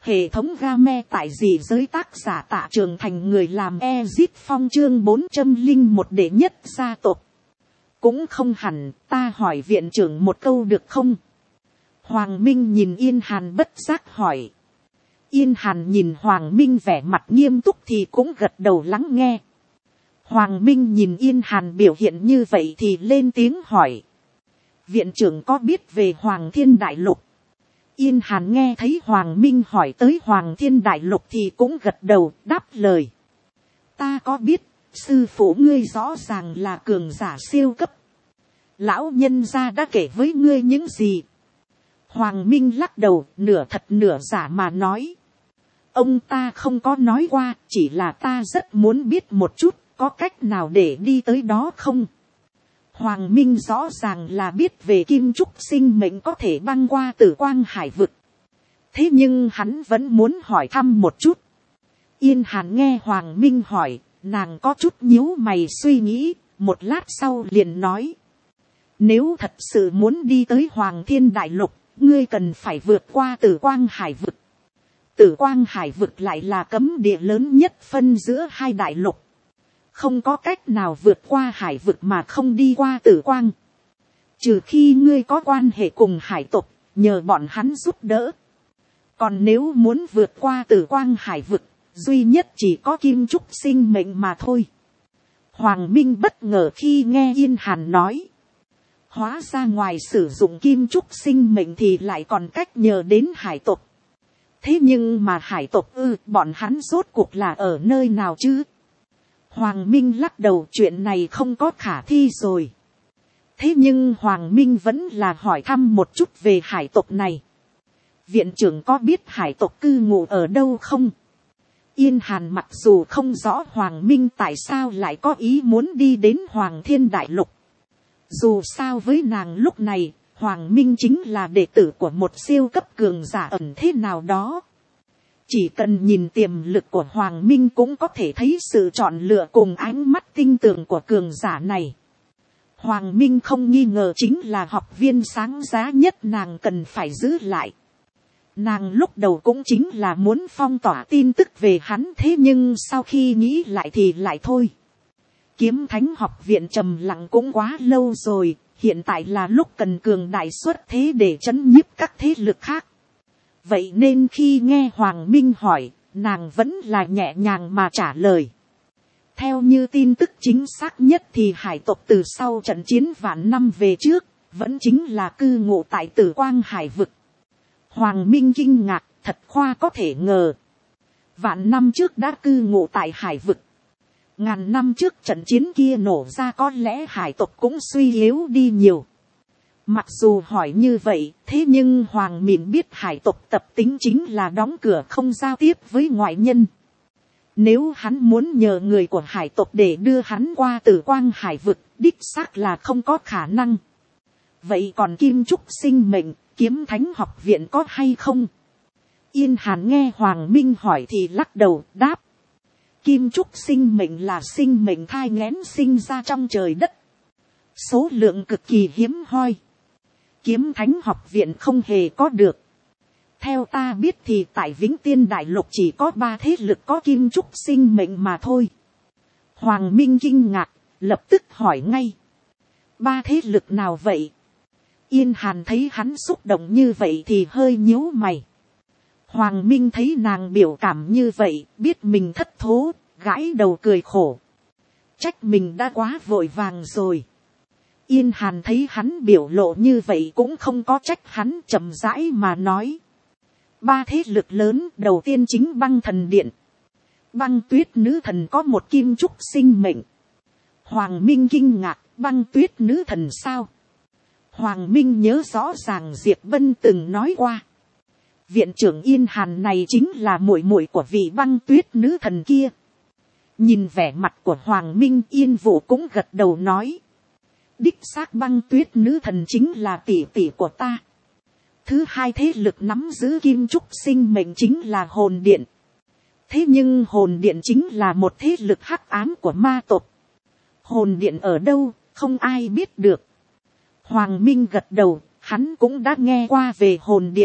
Hệ thống game tại dị giới tác giả Tạ Trường Thành, người làm Exit Phong, chương 401 đệ nhất gia tộc. Cũng không hẳn, ta hỏi viện trưởng một câu được không? Hoàng Minh nhìn Yên Hàn bất giác hỏi. Yên Hàn nhìn Hoàng Minh vẻ mặt nghiêm túc thì cũng gật đầu lắng nghe. Hoàng Minh nhìn Yên Hàn biểu hiện như vậy thì lên tiếng hỏi. Viện trưởng có biết về Hoàng Thiên Đại Lục? Yên Hàn nghe thấy Hoàng Minh hỏi tới Hoàng Thiên Đại Lục thì cũng gật đầu đáp lời. Ta có biết, sư phụ ngươi rõ ràng là cường giả siêu cấp. Lão nhân gia đã kể với ngươi những gì? Hoàng Minh lắc đầu, nửa thật nửa giả mà nói. Ông ta không có nói qua, chỉ là ta rất muốn biết một chút, có cách nào để đi tới đó không? Hoàng Minh rõ ràng là biết về kim trúc sinh mệnh có thể băng qua tử quang hải vực. Thế nhưng hắn vẫn muốn hỏi thăm một chút. Yên Hàn nghe Hoàng Minh hỏi, nàng có chút nhíu mày suy nghĩ, một lát sau liền nói. Nếu thật sự muốn đi tới Hoàng Thiên Đại Lục, ngươi cần phải vượt qua tử quang hải vực. Tử quang hải vực lại là cấm địa lớn nhất phân giữa hai đại lục. Không có cách nào vượt qua hải vực mà không đi qua tử quang. Trừ khi ngươi có quan hệ cùng hải tộc, nhờ bọn hắn giúp đỡ. Còn nếu muốn vượt qua tử quang hải vực, duy nhất chỉ có kim trúc sinh mệnh mà thôi. Hoàng Minh bất ngờ khi nghe Yên Hàn nói. Hóa ra ngoài sử dụng kim trúc sinh mệnh thì lại còn cách nhờ đến hải tộc. Thế nhưng mà hải tộc bọn hắn rốt cuộc là ở nơi nào chứ? Hoàng Minh lắc đầu, chuyện này không có khả thi rồi. Thế nhưng Hoàng Minh vẫn là hỏi thăm một chút về hải tộc này. Viện trưởng có biết hải tộc cư ngụ ở đâu không? Yên Hàn mặc dù không rõ Hoàng Minh tại sao lại có ý muốn đi đến Hoàng Thiên Đại Lục. Dù sao với nàng lúc này, Hoàng Minh chính là đệ tử của một siêu cấp cường giả ẩn thế nào đó. Chỉ cần nhìn tiềm lực của Hoàng Minh cũng có thể thấy sự chọn lựa cùng ánh mắt tinh tường của cường giả này. Hoàng Minh không nghi ngờ chính là học viên sáng giá nhất nàng cần phải giữ lại. Nàng lúc đầu cũng chính là muốn phong tỏa tin tức về hắn, thế nhưng sau khi nghĩ lại thì lại thôi. Kiếm Thánh học viện trầm lặng cũng quá lâu rồi, hiện tại là lúc cần cường đại xuất thế để trấn nhiếp các thế lực khác. Vậy nên khi nghe Hoàng Minh hỏi, nàng vẫn là nhẹ nhàng mà trả lời. Theo như tin tức chính xác nhất thì hải tộc từ sau trận chiến vạn năm về trước, vẫn chính là cư ngụ tại tử quang hải vực. Hoàng Minh kinh ngạc, thật khoa có thể ngờ. Vạn năm trước đã cư ngụ tại hải vực. Ngàn năm trước trận chiến kia nổ ra có lẽ hải tộc cũng suy yếu đi nhiều. Mặc dù hỏi như vậy, thế nhưng Hoàng Minh biết hải tộc tập tính chính là đóng cửa không giao tiếp với ngoại nhân. Nếu hắn muốn nhờ người của hải tộc để đưa hắn qua tử quang hải vực, đích xác là không có khả năng. Vậy còn kim trúc sinh mệnh, Kiếm Thánh học viện có hay không? Yên Hàn nghe Hoàng Minh hỏi thì lắc đầu đáp. Kim trúc sinh mệnh là sinh mệnh thai nghén sinh ra trong trời đất. Số lượng cực kỳ hiếm hoi. Kiếm Thánh học viện không hề có được. Theo ta biết thì tại Vĩnh Tiên Đại Lục chỉ có 3 thế lực có kim trúc sinh mệnh mà thôi. Hoàng Minh kinh ngạc, lập tức hỏi ngay. 3 thế lực nào vậy? Yên Hàn thấy hắn xúc động như vậy thì hơi nhíu mày. Hoàng Minh thấy nàng biểu cảm như vậy, biết mình thất thố, gãi đầu cười khổ. Trách mình đã quá vội vàng rồi. Yên Hàn thấy hắn biểu lộ như vậy cũng không có trách hắn, chậm rãi mà nói. 3 thế lực lớn, đầu tiên chính Băng Thần Điện. Băng Tuyết Nữ Thần có một kim trúc sinh mệnh. Hoàng Minh kinh ngạc, Băng Tuyết Nữ Thần sao? Hoàng Minh nhớ rõ ràng Diệp Bân từng nói qua. Viện trưởng Yên Hàn này chính là muội muội của vị Băng Tuyết Nữ Thần kia. Nhìn vẻ mặt của Hoàng Minh, Yên Vũ cũng gật đầu nói. Đích xác Băng Tuyết Nữ Thần chính là tỷ tỷ của ta. Thứ hai thế lực nắm giữ kim trúc sinh mệnh chính là Hồn Điện. Thế nhưng Hồn Điện chính là một thế lực hắc ám của ma tộc. Hồn Điện ở đâu, không ai biết được. Hoàng Minh gật đầu, hắn cũng đã nghe qua về Hồn Điện,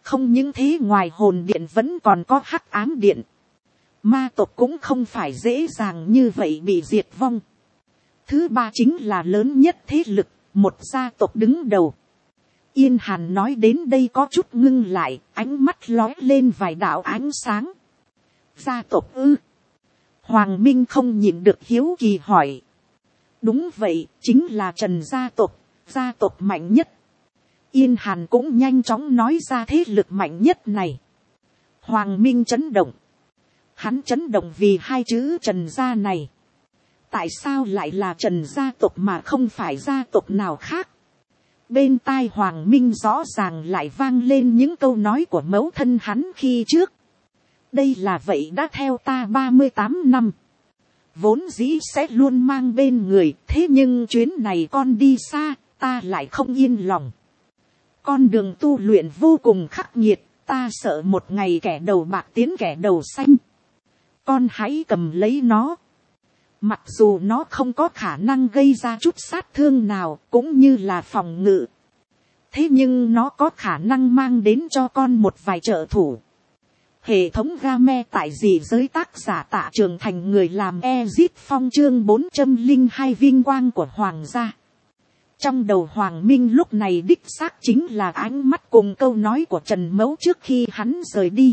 Không những thế, ngoài hồn điện vẫn còn có hắc ám điện. Ma tộc cũng không phải dễ dàng như vậy bị diệt vong. Thứ ba chính là lớn nhất thế lực, một gia tộc đứng đầu. Yên Hàn nói đến đây có chút ngưng lại, ánh mắt lóe lên vài đạo ánh sáng. Gia tộc ư? Hoàng Minh không nhịn được hiếu kỳ hỏi. Đúng vậy, chính là Trần gia tộc mạnh nhất. Yên Hàn cũng nhanh chóng nói ra thế lực mạnh nhất này. Hoàng Minh chấn động. Hắn chấn động vì hai chữ Trần gia này. Tại sao lại là Trần gia tộc mà không phải gia tộc nào khác? Bên tai Hoàng Minh rõ ràng lại vang lên những câu nói của mẫu thân hắn khi trước. Đây là vậy đã theo ta 38 năm. Vốn dĩ sẽ luôn mang bên người, thế nhưng chuyến này con đi xa, ta lại không yên lòng. Con đường tu luyện vô cùng khắc nghiệt, ta sợ một ngày kẻ đầu bạc tiến kẻ đầu xanh. Con hãy cầm lấy nó. Mặc dù nó không có khả năng gây ra chút sát thương nào, cũng như là phòng ngự. Thế nhưng nó có khả năng mang đến cho con một vài trợ thủ. Hệ thống game tại dị giới, tác giả Tạ Trường Thành, người làm Ezit Phong, chương 402 vinh quang của Hoàng gia. Trong đầu Hoàng Minh lúc này đích xác chính là ánh mắt cùng câu nói của Trần Mẫu trước khi hắn rời đi.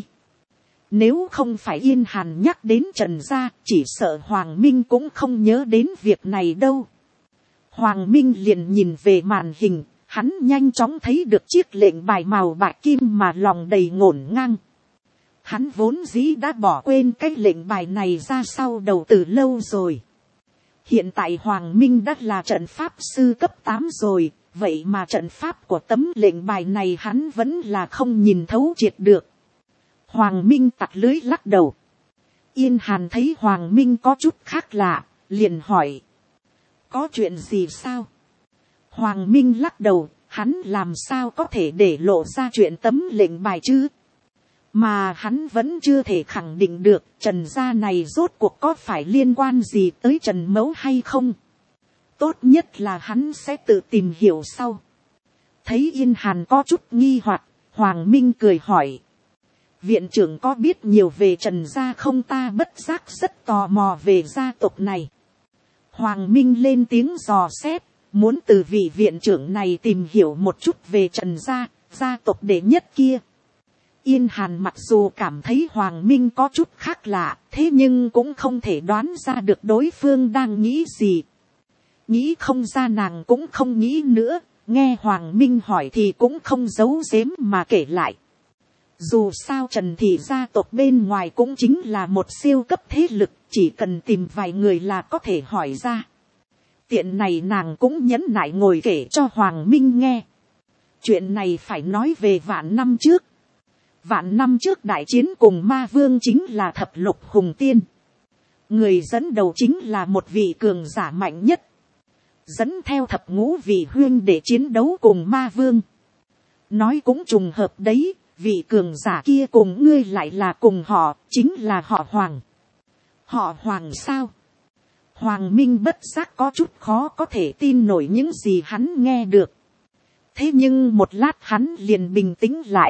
Nếu không phải Yên Hàn nhắc đến Trần gia, chỉ sợ Hoàng Minh cũng không nhớ đến việc này đâu. Hoàng Minh liền nhìn về màn hình, hắn nhanh chóng thấy được chiếc lệnh bài màu bạc kim mà lòng đầy ngổn ngang. Hắn vốn dĩ đã bỏ quên cái lệnh bài này ra sau đầu từ lâu rồi. Hiện tại Hoàng Minh đã là trận pháp sư cấp 8 rồi, vậy mà trận pháp của tấm lệnh bài này hắn vẫn là không nhìn thấu triệt được. Hoàng Minh tặc lưới lắc đầu. Yên Hàn thấy Hoàng Minh có chút khác lạ, liền hỏi. Có chuyện gì sao? Hoàng Minh lắc đầu, hắn làm sao có thể để lộ ra chuyện tấm lệnh bài chứ? Mà hắn vẫn chưa thể khẳng định được Trần gia này rốt cuộc có phải liên quan gì tới Trần Mẫu hay không. Tốt nhất là hắn sẽ tự tìm hiểu sau. Thấy Yên Hàn có chút nghi hoặc, Hoàng Minh cười hỏi. Viện trưởng có biết nhiều về Trần gia không? Ta bất giác rất tò mò về gia tộc này. Hoàng Minh lên tiếng dò xét, muốn từ vị viện trưởng này tìm hiểu một chút về Trần gia, gia tộc đệ nhất kia. Yên Hàn mặc dù cảm thấy Hoàng Minh có chút khác lạ, thế nhưng cũng không thể đoán ra được đối phương đang nghĩ gì. Nghĩ không ra nàng cũng không nghĩ nữa, nghe Hoàng Minh hỏi thì cũng không giấu giếm mà kể lại. Dù sao Trần thị gia tộc bên ngoài cũng chính là một siêu cấp thế lực, chỉ cần tìm vài người là có thể hỏi ra. Tiện này nàng cũng nhẫn nại ngồi kể cho Hoàng Minh nghe. Chuyện này phải nói về vạn năm trước. Vạn năm trước đại chiến cùng ma vương chính là thập lục hùng tiên. Người dẫn đầu chính là một vị cường giả mạnh nhất. Dẫn theo thập ngũ vị huyên để chiến đấu cùng ma vương. Nói cũng trùng hợp đấy, vị cường giả kia cùng ngươi lại là cùng họ, chính là họ Hoàng. Họ Hoàng sao? Hoàng Minh bất giác có chút khó có thể tin nổi những gì hắn nghe được. Thế nhưng một lát hắn liền bình tĩnh lại.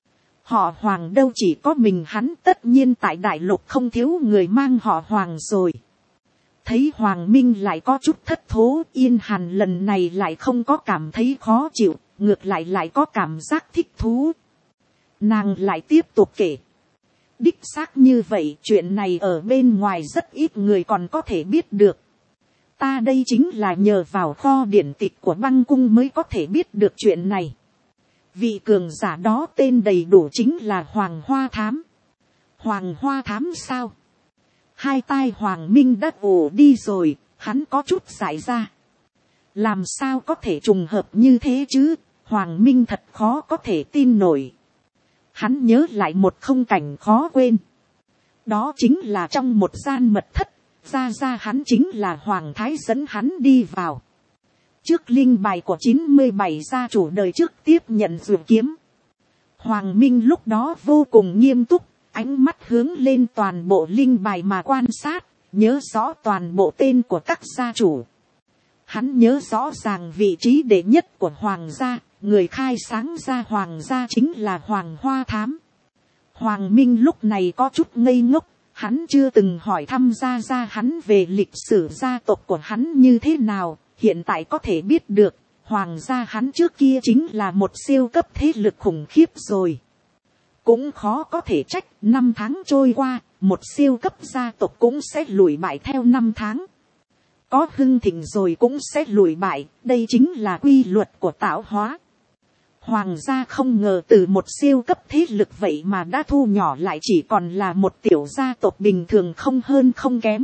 Họ Hoàng đâu chỉ có mình hắn, tất nhiên tại đại lục không thiếu người mang họ Hoàng rồi. Thấy Hoàng Minh lại có chút thất thố, Yên Hàn lần này lại không có cảm thấy khó chịu, ngược lại có cảm giác thích thú. Nàng lại tiếp tục kể. Đích xác như vậy, chuyện này ở bên ngoài rất ít người còn có thể biết được. Ta đây chính là nhờ vào kho điển tịch của băng cung mới có thể biết được chuyện này. Vị cường giả đó tên đầy đủ chính là Hoàng Hoa Thám. Hoàng Hoa Thám sao? Hai tai Hoàng Minh đã ù đi rồi, hắn có chút giải ra. Làm sao có thể trùng hợp như thế chứ? Hoàng Minh thật khó có thể tin nổi. Hắn nhớ lại một khung cảnh khó quên. Đó chính là trong một gian mật thất, ra hắn chính là Hoàng Thái dẫn hắn đi vào. Trước linh bài của 97 gia chủ đời trước tiếp nhận dược kiếm. Hoàng Minh lúc đó vô cùng nghiêm túc, ánh mắt hướng lên toàn bộ linh bài mà quan sát, nhớ rõ toàn bộ tên của các gia chủ. Hắn nhớ rõ ràng vị trí đệ nhất của Hoàng gia, người khai sáng ra hoàng gia chính là Hoàng Hoa Thám. Hoàng Minh lúc này có chút ngây ngốc, hắn chưa từng hỏi thăm gia hắn về lịch sử gia tộc của hắn như thế nào, hiện tại có thể biết được, hoàng gia hắn trước kia chính là một siêu cấp thế lực khủng khiếp rồi. Cũng khó có thể trách, 5 tháng trôi qua, một siêu cấp gia tộc cũng sẽ lùi bại theo 5 tháng. Có hưng thịnh rồi cũng sẽ lùi bại, đây chính là quy luật của tạo hóa. Hoàng gia không ngờ từ một siêu cấp thế lực vậy mà đã thu nhỏ lại chỉ còn là một tiểu gia tộc bình thường không hơn không kém.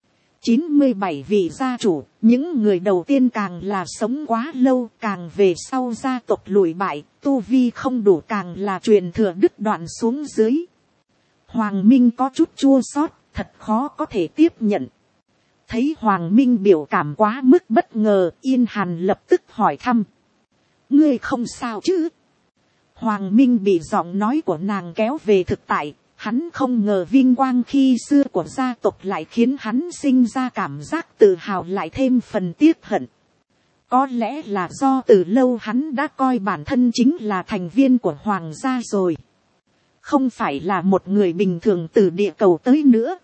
97 vị gia chủ, những người đầu tiên càng là sống quá lâu, càng về sau gia tộc lùi bại, tu vi không đủ càng là truyền thừa đứt đoạn xuống dưới. Hoàng Minh có chút chua xót, thật khó có thể tiếp nhận. Thấy Hoàng Minh biểu cảm quá mức bất ngờ, Yên Hàn lập tức hỏi thăm. Ngươi không sao chứ? Hoàng Minh bị giọng nói của nàng kéo về thực tại, hắn không ngờ vinh quang khi xưa của gia tộc lại khiến hắn sinh ra cảm giác tự hào lại thêm phần tiếc hận. Có lẽ là do từ lâu hắn đã coi bản thân chính là thành viên của hoàng gia rồi. Không phải là một người bình thường từ địa cầu tới nữa.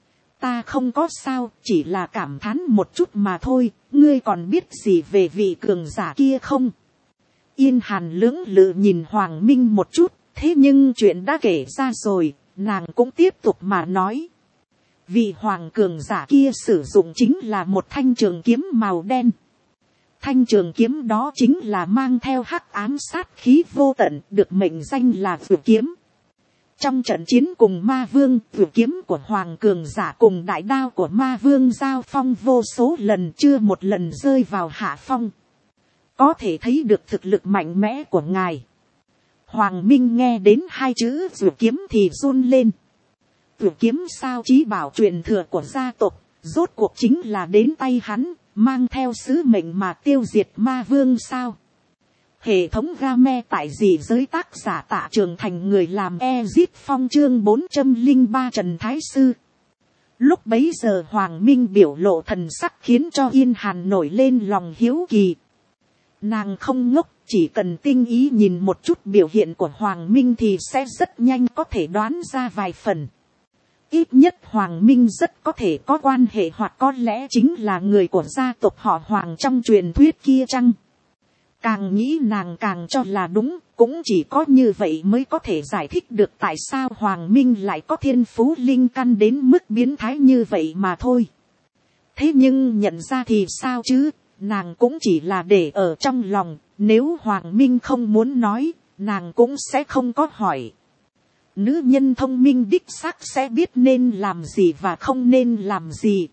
Ta không có sao, chỉ là cảm thán một chút mà thôi, ngươi còn biết gì về vị cường giả kia không? Yên Hàn lưỡng lự nhìn Hoàng Minh một chút, thế nhưng chuyện đã kể ra rồi, nàng cũng tiếp tục mà nói. Vị hoàng cường giả kia sử dụng chính là một thanh trường kiếm màu đen. Thanh trường kiếm đó chính là mang theo hắc ám sát khí vô tận, được mệnh danh là Vượt Kiếm. Trong trận chiến cùng ma vương, Vượt Kiếm của hoàng cường giả cùng đại đao của ma vương giao phong vô số lần, chưa một lần rơi vào hạ phong. Có thể thấy được thực lực mạnh mẽ của ngài. Hoàng Minh nghe đến hai chữ Vượt Kiếm thì run lên. Vượt Kiếm sao chí bảo truyền thừa của gia tộc, rốt cuộc chính là đến tay hắn, mang theo sứ mệnh mà tiêu diệt ma vương sao? Hệ thống game tại dị giới, tác giả Tạ Trường Thành, người làm Ezit Phong, chương 403 Trần Thái Sư. Lúc bấy giờ Hoàng Minh biểu lộ thần sắc khiến cho Yên Hàn nổi lên lòng hiếu kỳ. Nàng không ngốc, chỉ cần tinh ý nhìn một chút biểu hiện của Hoàng Minh thì sẽ rất nhanh có thể đoán ra vài phần. Ít nhất Hoàng Minh rất có thể có quan hệ hoặc có lẽ chính là người của gia tộc họ Hoàng trong truyền thuyết kia chăng? Càng nghĩ nàng càng cho là đúng, cũng chỉ có như vậy mới có thể giải thích được tại sao Hoàng Minh lại có thiên phú linh căn đến mức biến thái như vậy mà thôi. Thế nhưng nhận ra thì sao chứ, nàng cũng chỉ là để ở trong lòng, nếu Hoàng Minh không muốn nói, nàng cũng sẽ không có hỏi. Nữ nhân thông minh đích xác sẽ biết nên làm gì và không nên làm gì.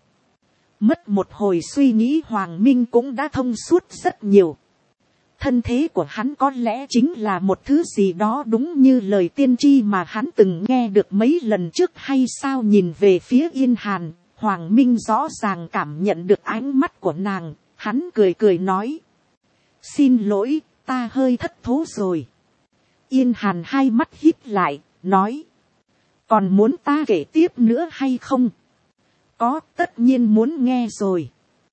Mất một hồi suy nghĩ, Hoàng Minh cũng đã thông suốt rất nhiều. Thân thế của hắn có lẽ chính là một thứ gì đó đúng như lời tiên tri mà hắn từng nghe được mấy lần trước hay sao? Nhìn về phía Yên Hàn, Hoàng Minh rõ ràng cảm nhận được ánh mắt của nàng, hắn cười cười nói. Xin lỗi, ta hơi thất thố rồi. Yên Hàn hai mắt híp lại, nói. Còn muốn ta kể tiếp nữa hay không? Có, tất nhiên muốn nghe rồi.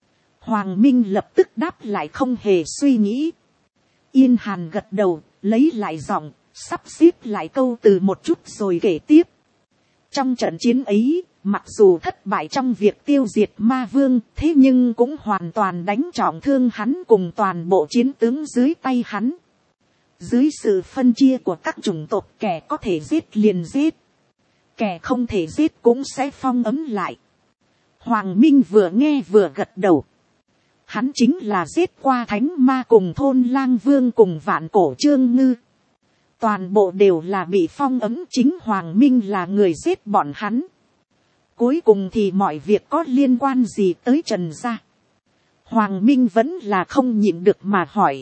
Hoàng Minh lập tức đáp lại không hề suy nghĩ. Yên Hàn gật đầu, lấy lại giọng, sắp xếp lại câu từ một chút rồi kể tiếp. Trong trận chiến ấy, mặc dù thất bại trong việc tiêu diệt ma vương, thế nhưng cũng hoàn toàn đánh trọng thương hắn cùng toàn bộ chiến tướng dưới tay hắn. Dưới sự phân chia của các chủng tộc, kẻ có thể giết liền giết, kẻ không thể giết cũng sẽ phong ấm lại. Hoàng Minh vừa nghe vừa gật đầu. Hắn chính là giết qua thánh ma cùng thôn lang vương cùng vạn cổ trương ngư. Toàn bộ đều là bị phong ấm, chính Hoàng Minh là người giết bọn hắn. Cuối cùng thì mọi việc có liên quan gì tới Trần gia? Hoàng Minh vẫn là không nhịn được mà hỏi.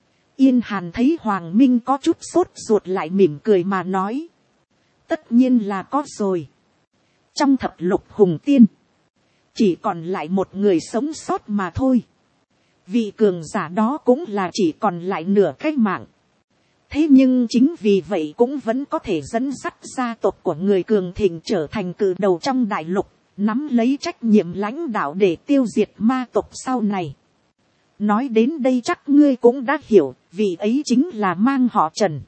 Yên Hàn thấy Hoàng Minh có chút sốt ruột lại mỉm cười mà nói. Tất nhiên là có rồi. Trong thập lục hùng tiên, chỉ còn lại một người sống sót mà thôi. Vị cường giả đó cũng là chỉ còn lại nửa cái mạng. Thế nhưng chính vì vậy cũng vẫn có thể dẫn dắt gia tộc của người cường thịnh trở thành cự đầu trong đại lục, nắm lấy trách nhiệm lãnh đạo để tiêu diệt ma tộc sau này. Nói đến đây chắc ngươi cũng đã hiểu, Vị ấy chính là mang họ Trần.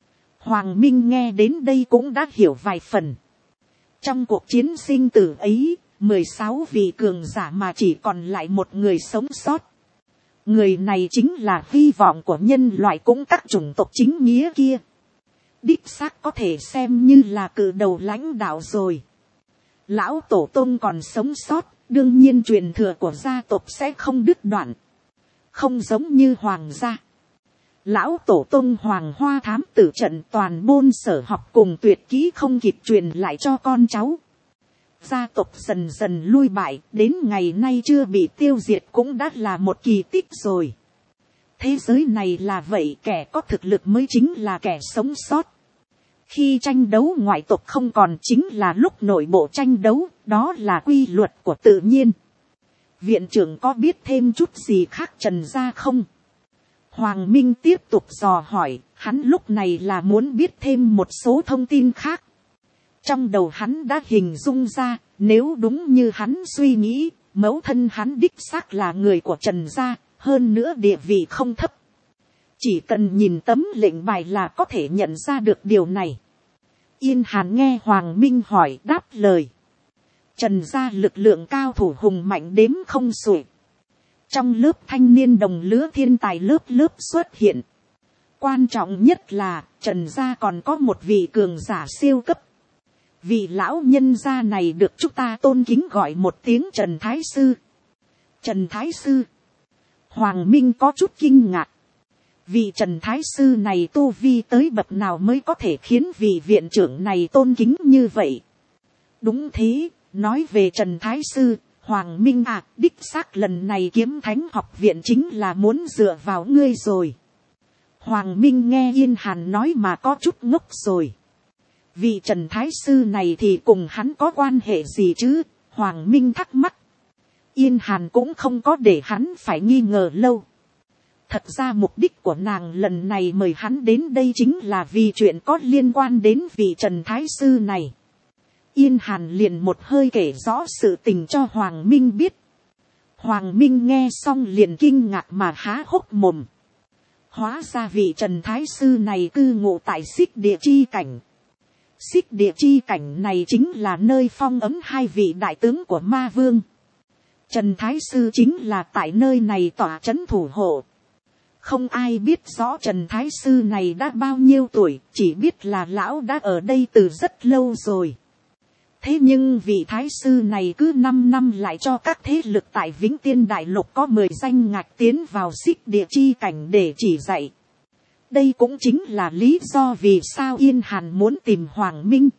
Hoàng Minh nghe đến đây cũng đã hiểu vài phần. Trong cuộc chiến sinh tử ấy, 16 vị cường giả mà chỉ còn lại một người sống sót. Người này chính là hy vọng của nhân loại cũng các chủng tộc chính nghĩa kia. Đích xác có thể xem như là cự đầu lãnh đạo rồi. Lão tổ tông còn sống sót, đương nhiên truyền thừa của gia tộc sẽ không đứt đoạn. Không giống như hoàng gia. Lão tổ tông Hoàng Hoa thám tử trận toàn môn sở học cùng tuyệt kỹ không kịp truyền lại cho con cháu. Gia tộc dần dần lui bại, đến ngày nay chưa bị tiêu diệt cũng đã là một kỳ tích rồi. Thế giới này là vậy, kẻ có thực lực mới chính là kẻ sống sót. Khi tranh đấu ngoại tộc không còn chính là lúc nội bộ tranh đấu, đó là quy luật của tự nhiên. Viện trưởng có biết thêm chút gì khác Trần gia không? Hoàng Minh tiếp tục dò hỏi, hắn lúc này là muốn biết thêm một số thông tin khác. Trong đầu hắn đã hình dung ra, nếu đúng như hắn suy nghĩ, mẫu thân hắn đích xác là người của Trần gia, hơn nữa địa vị không thấp. Chỉ cần nhìn tấm lệnh bài là có thể nhận ra được điều này. Yên Hàn nghe Hoàng Minh hỏi đáp lời. Trần gia lực lượng cao thủ hùng mạnh đếm không xuể. Trong lớp thanh niên đồng lứa thiên tài lớp lớp xuất hiện. Quan trọng nhất là Trần gia còn có một vị cường giả siêu cấp. Vị lão nhân gia này được chúng ta tôn kính gọi một tiếng Trần Thái Sư. Trần Thái Sư. Hoàng Minh có chút kinh ngạc. Vị Trần Thái Sư này tu vi tới bậc nào mới có thể khiến vị viện trưởng này tôn kính như vậy? Đúng thế, nói về Trần Thái Sư, Hoàng Minh à, đích xác lần này Kiếm Thánh học viện chính là muốn dựa vào ngươi rồi. Hoàng Minh nghe Yên Hàn nói mà có chút ngốc rồi. Vị Trần Thái Sư này thì cùng hắn có quan hệ gì chứ? Hoàng Minh thắc mắc. Yên Hàn cũng không có để hắn phải nghi ngờ lâu. Thật ra mục đích của nàng lần này mời hắn đến đây chính là vì chuyện có liên quan đến vị Trần Thái Sư này. Yên Hàn liền một hơi kể rõ sự tình cho Hoàng Minh biết. Hoàng Minh nghe xong liền kinh ngạc mà há hốc mồm. Hóa ra vị Trần Thái Sư này cư ngụ tại Xích Địa Chi Cảnh. Xích Địa Chi Cảnh này chính là nơi phong ấm hai vị đại tướng của Ma Vương. Trần Thái Sư chính là tại nơi này tỏa trấn thủ hộ. Không ai biết rõ Trần Thái Sư này đã bao nhiêu tuổi, chỉ biết là lão đã ở đây từ rất lâu rồi. Thế nhưng vị Thái Sư này cứ 5 năm lại cho các thế lực tại Vĩnh Tiên Đại Lục có 10 danh ngạch tiến vào Xích Địa Chi Cảnh để chỉ dạy. Đây cũng chính là lý do vì sao Yên Hàn muốn tìm Hoàng Minh.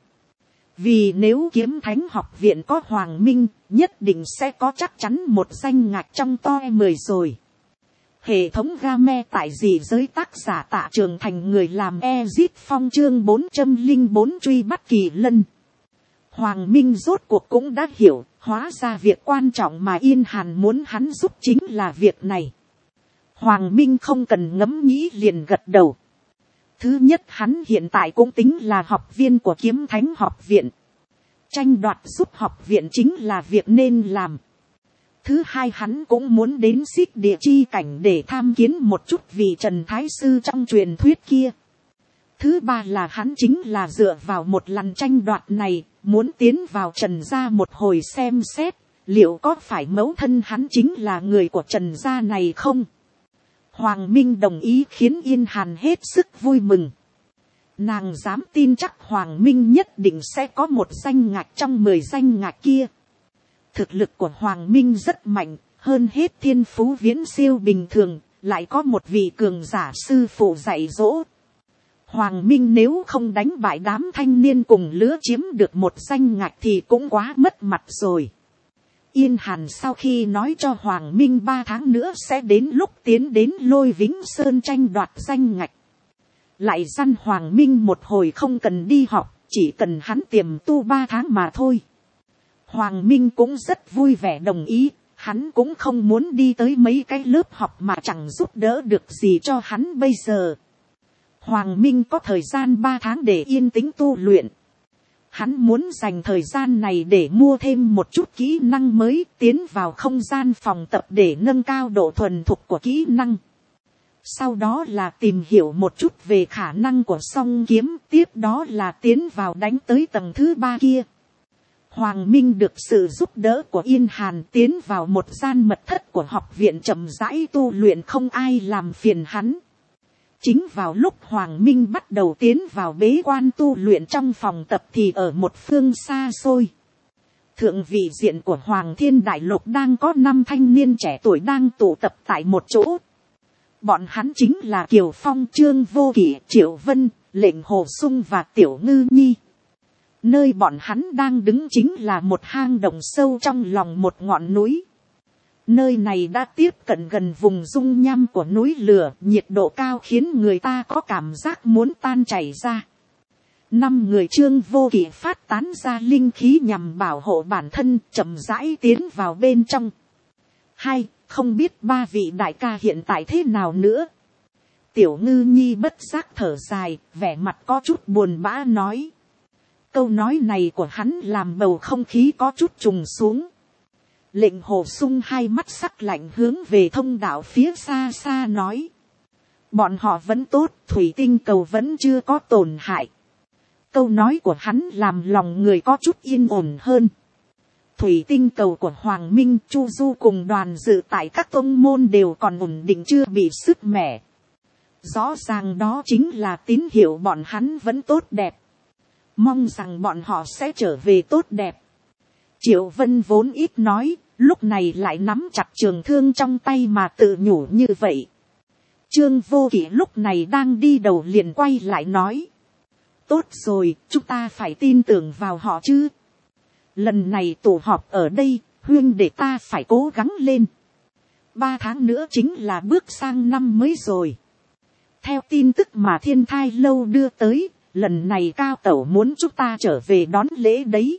Vì nếu Kiếm Thánh học viện có Hoàng Minh, nhất định sẽ có chắc chắn một danh ngạch trong toe 10 rồi. Hệ thống game tại dị giới tác giả Tạ Trường Thành người làm Ezit Phong chương 404 truy bắt Kỳ Lân. Hoàng Minh rốt cuộc cũng đã hiểu, hóa ra việc quan trọng mà Yên Hàn muốn hắn giúp chính là việc này. Hoàng Minh không cần ngẫm nghĩ liền gật đầu. Thứ nhất hắn hiện tại cũng tính là học viên của Kiếm Thánh học viện. Tranh đoạt giúp học viện chính là việc nên làm. Thứ hai hắn cũng muốn đến Xích Địa Chi Cảnh để tham kiến một chút vị Trần Thái Sư trong truyền thuyết kia. Thứ ba là hắn chính là dựa vào một lần tranh đoạt này, muốn tiến vào Trần gia một hồi xem xét, liệu có phải mẫu thân hắn chính là người của Trần gia này không? Hoàng Minh đồng ý khiến Yên Hàn hết sức vui mừng. Nàng dám tin chắc Hoàng Minh nhất định sẽ có một danh ngạch trong 10 danh ngạch kia. Thực lực của Hoàng Minh rất mạnh, hơn hết thiên phú viễn siêu bình thường, lại có một vị cường giả sư phụ dạy dỗ. Hoàng Minh nếu không đánh bại đám thanh niên cùng lứa chiếm được một danh ngạch thì cũng quá mất mặt rồi. Yên Hàn sau khi nói cho Hoàng Minh 3 tháng nữa sẽ đến lúc tiến đến Lôi Vĩnh Sơn tranh đoạt danh ngạch. Lại dặn Hoàng Minh một hồi không cần đi học, chỉ cần hắn tiềm tu 3 tháng mà thôi. Hoàng Minh cũng rất vui vẻ đồng ý, hắn cũng không muốn đi tới mấy cái lớp học mà chẳng giúp đỡ được gì cho hắn bây giờ. Hoàng Minh có thời gian 3 tháng để yên tĩnh tu luyện. Hắn muốn dành thời gian này để mua thêm một chút kỹ năng mới, tiến vào không gian phòng tập để nâng cao độ thuần thục của kỹ năng. Sau đó là tìm hiểu một chút về khả năng của song kiếm, tiếp đó là tiến vào đánh tới tầng thứ 3 kia. Hoàng Minh được sự giúp đỡ của Yên Hàn tiến vào một gian mật thất của học viện chậm rãi tu luyện, không ai làm phiền hắn. Chính vào lúc Hoàng Minh bắt đầu tiến vào bế quan tu luyện trong phòng tập thì ở một phương xa xôi, thượng vị diện của Hoàng Thiên Đại Lục đang có 5 thanh niên trẻ tuổi đang tụ tập tại một chỗ. Bọn hắn chính là Kiều Phong, Trương Vô Kỵ, Triệu Vân, Lệnh Hồ Sung và Tiểu Ngư Nhi. Nơi bọn hắn đang đứng chính là một hang động sâu trong lòng một ngọn núi. Nơi này đã tiếp cận gần vùng dung nham của núi lửa, nhiệt độ cao khiến người ta có cảm giác muốn tan chảy ra. 5 người Trương Vô Kỵ phát tán ra linh khí nhằm bảo hộ bản thân, chậm rãi tiến vào bên trong. Không biết 3 vị đại ca hiện tại thế nào nữa. Tiểu Ngư Nhi bất giác thở dài, vẻ mặt có chút buồn bã nói. Câu nói này của hắn làm bầu không khí có chút trùng xuống. Lệnh Hồ Sung hai mắt sắc lạnh hướng về thông đạo phía xa xa nói. Bọn họ vẫn tốt, thủy tinh cầu vẫn chưa có tổn hại. Câu nói của hắn làm lòng người có chút yên ổn hơn. Thủy tinh cầu của Hoàng Minh, Chu Du cùng đoàn dự tại các tông môn đều còn ổn định, chưa bị sứt mẻ. Rõ ràng đó chính là tín hiệu bọn hắn vẫn tốt đẹp. Mong rằng bọn họ sẽ trở về tốt đẹp. Triệu Vân vốn ít nói, lúc này lại nắm chặt trường thương trong tay mà tự nhủ như vậy. Trương Vô Kỵ lúc này đang đi đầu liền quay lại nói. Tốt rồi, chúng ta phải tin tưởng vào họ chứ. Lần này tụ họp ở đây, huynh để ta phải cố gắng lên. 3 tháng nữa chính là bước sang năm mới rồi. Theo tin tức mà Thiên Thai Lâu đưa tới, lần này Cao Tẩu muốn chúng ta trở về đón lễ đấy.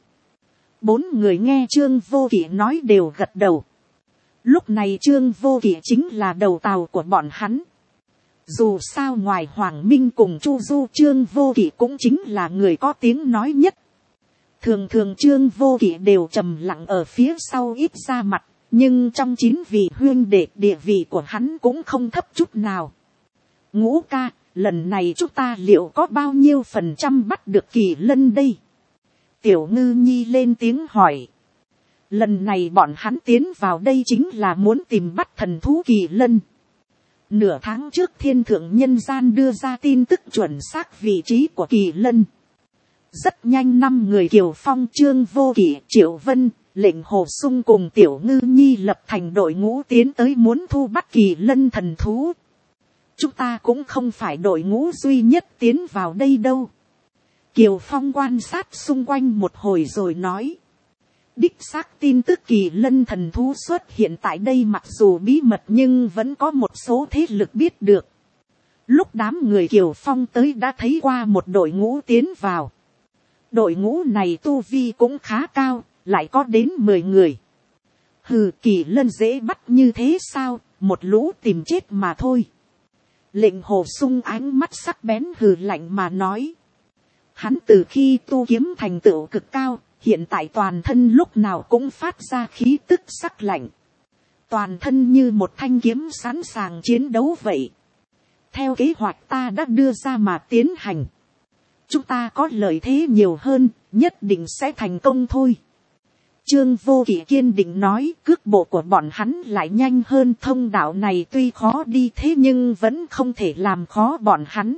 4 người nghe Trương Vô Kỵ nói đều gật đầu. Lúc này Trương Vô Kỵ chính là đầu tàu của bọn hắn. Dù sao ngoài Hoàng Minh cùng Chu Du, Trương Vô Kỵ cũng chính là người có tiếng nói nhất. Thường thường Trương Vô Kỵ đều trầm lặng ở phía sau ít ra mặt, nhưng trong 9 vị huynh đệ địa vị của hắn cũng không thấp chút nào. Ngũ ca, lần này chúng ta liệu có bao nhiêu % bắt được Kỳ Lân đây? Tiểu Ngư Nhi lên tiếng hỏi. Lần này bọn hắn tiến vào đây chính là muốn tìm bắt thần thú Kỳ Lân. Nửa tháng trước Thiên Thượng Nhân Gian đưa ra tin tức chuẩn xác vị trí của Kỳ Lân. Rất nhanh 5 người Kiều Phong, Trương Vô Kỵ, Triệu Vân, Lệnh Hồ Sung cùng Tiểu Ngư Nhi lập thành đội ngũ tiến tới muốn thu bắt Kỳ Lân thần thú. Chúng ta cũng không phải đội ngũ duy nhất tiến vào đây đâu. Kiều Phong quan sát xung quanh một hồi rồi nói. Đích xác tin tức Kỳ Lân thần thú xuất hiện tại đây mặc dù bí mật nhưng vẫn có một số thế lực biết được. Lúc đám người Kiều Phong tới đã thấy qua một đội ngũ tiến vào. Đội ngũ này tu vi cũng khá cao, lại có đến 10 người. Hừ, Kỳ Lân dễ bắt như thế sao, một lũ tìm chết mà thôi. Lệnh Hồ Sung ánh mắt sắc bén hừ lạnh mà nói. Hắn từ khi tu kiếm thành tựu cực cao, hiện tại toàn thân lúc nào cũng phát ra khí tức sắc lạnh. Toàn thân như một thanh kiếm sẵn sàng chiến đấu vậy. Theo kế hoạch ta đã đưa ra mà tiến hành. Chúng ta có lợi thế nhiều hơn, nhất định sẽ thành công thôi. Trương Vô Kỵ kiên định nói, cước bộ của bọn hắn lại nhanh hơn, thông đạo này tuy khó đi thế nhưng vẫn không thể làm khó bọn hắn.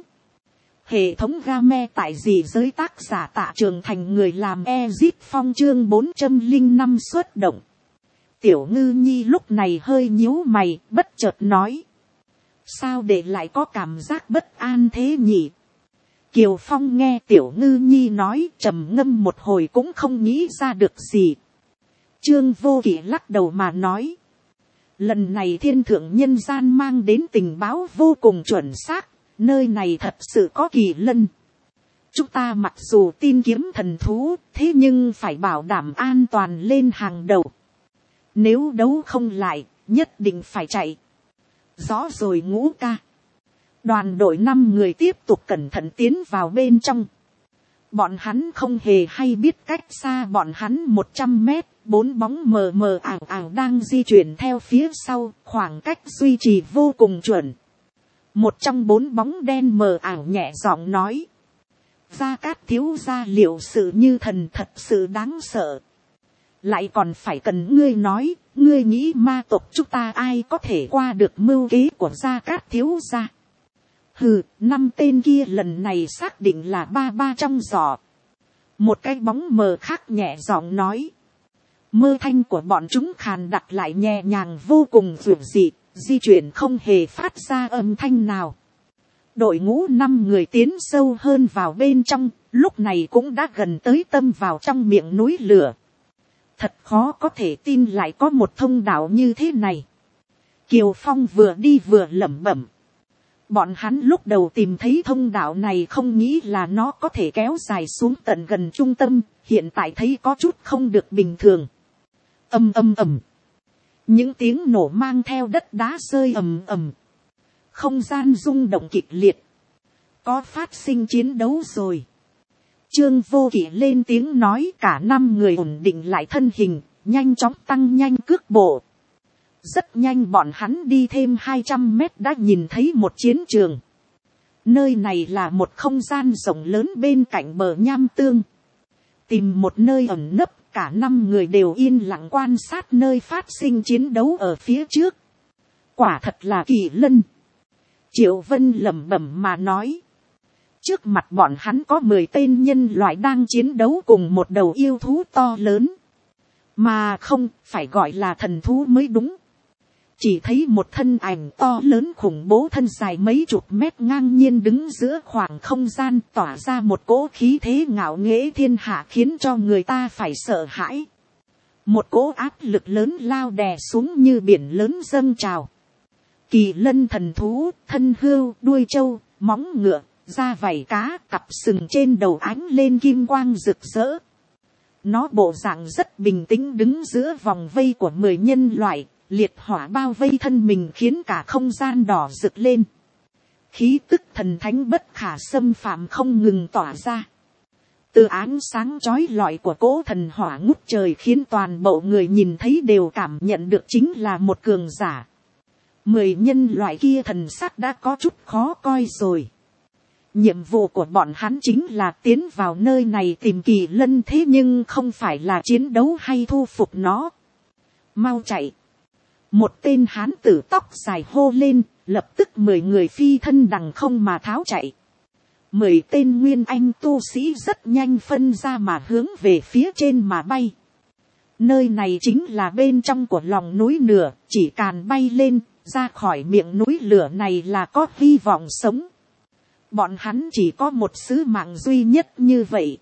Hệ thống game tại gì giới tác giả Tạ Trường Thành người làm Ezit Phong chương 405 xuất động. Tiểu Ngư Nhi lúc này hơi nhíu mày, bất chợt nói. Sao để lại có cảm giác bất an thế nhỉ? Kiều Phong nghe Tiểu Ngư Nhi nói trầm ngâm một hồi cũng không nghĩ ra được gì. Trương Vô Kỵ lắc đầu mà nói. Lần này Thiên Thượng Nhân Gian mang đến tình báo vô cùng chuẩn xác. Nơi này thật sự có Kỳ Lân. Chúng ta mặc dù tin kiếm thần thú, thế nhưng phải bảo đảm an toàn lên hàng đầu. Nếu đấu không lại, nhất định phải chạy. Rõ rồi Ngũ ca. Đoàn đội 5 người tiếp tục cẩn thận tiến vào bên trong. Bọn hắn không hề hay biết cách xa bọn hắn 100 mét, 4 bóng mờ mờ ảo ảo đang di chuyển theo phía sau, khoảng cách duy trì vô cùng chuẩn. Một trong 4 bóng đen mờ ảo nhẹ giọng nói. Gia Cát thiếu gia liệu sự như thần thật sự đáng sợ. Lại còn phải cần ngươi nói, ngươi nghĩ ma tộc chúng ta ai có thể qua được mưu kế của Gia Cát thiếu gia. Hừ, 5 tên kia lần này xác định là ba trong giỏ. Một cái bóng mờ khác nhẹ giọng nói. Mơ thanh của bọn chúng khàn đặc lại nhẹ nhàng vô cùng dịu dị, di chuyển không hề phát ra âm thanh nào. Đội ngũ 5 người tiến sâu hơn vào bên trong, lúc này cũng đã gần tới tâm vào trong miệng núi lửa. Thật khó có thể tin lại có một thông đạo như thế này. Kiều Phong vừa đi vừa lẩm bẩm. Bọn hắn lúc đầu tìm thấy thông đạo này không nghĩ là nó có thể kéo dài xuống tận gần trung tâm, hiện tại thấy có chút không được bình thường. Ầm ầm ầm. Những tiếng nổ mang theo đất đá rơi ầm ầm. Không gian rung động kịch liệt. Có phát sinh chiến đấu rồi. Trương Vô Kỵ lên tiếng nói, cả 5 người ổn định lại thân hình, nhanh chóng tăng nhanh cước bộ. Rất nhanh bọn hắn đi thêm 200 mét đã nhìn thấy một chiến trường. Nơi này là một không gian rộng lớn bên cạnh bờ nham tương. Tìm một nơi ẩn nấp, cả 5 người đều yên lặng quan sát nơi phát sinh chiến đấu ở phía trước. Quả thật là kỳ lân. Triệu Vân lẩm bẩm mà nói. Trước mặt bọn hắn có 10 tên nhân loại đang chiến đấu cùng một đầu yêu thú to lớn. Mà không, phải gọi là thần thú mới đúng. Chỉ thấy một thân ảnh to lớn khủng bố thân dài mấy chục mét ngang nhiên đứng giữa khoảng không gian, tỏa ra một cỗ khí thế ngạo nghễ thiên hạ khiến cho người ta phải sợ hãi. Một cỗ áp lực lớn lao đè xuống như biển lớn dâng trào. Kỳ lân thần thú, thân hươu, đuôi trâu, móng ngựa, da vảy cá, cặp sừng trên đầu ánh lên kim quang rực rỡ. Nó bộ dạng rất bình tĩnh đứng giữa vòng vây của 10 nhân loại, liệt hỏa bao vây thân mình khiến cả không gian đỏ rực lên. Khí tức thần thánh bất khả xâm phạm không ngừng tỏa ra. Từ ánh sáng chói lọi của cỗ thần hỏa ngút trời khiến toàn bộ người nhìn thấy đều cảm nhận được chính là một cường giả. 10 nhân loại kia thần sắc đã có chút khó coi rồi. Nhiệm vụ của bọn hắn chính là tiến vào nơi này tìm kỳ lân, thế nhưng không phải là chiến đấu hay thu phục nó. Mau chạy. Một tên hán tử tóc dài hô lên, lập tức 10 người phi thân đằng không mà tháo chạy. 10 tên nguyên anh tu sĩ rất nhanh phân ra mà hướng về phía trên mà bay. Nơi này chính là bên trong của lòng núi lửa, chỉ càn bay lên, ra khỏi miệng núi lửa này là có hy vọng sống. Bọn hắn chỉ có một sứ mạng duy nhất như vậy.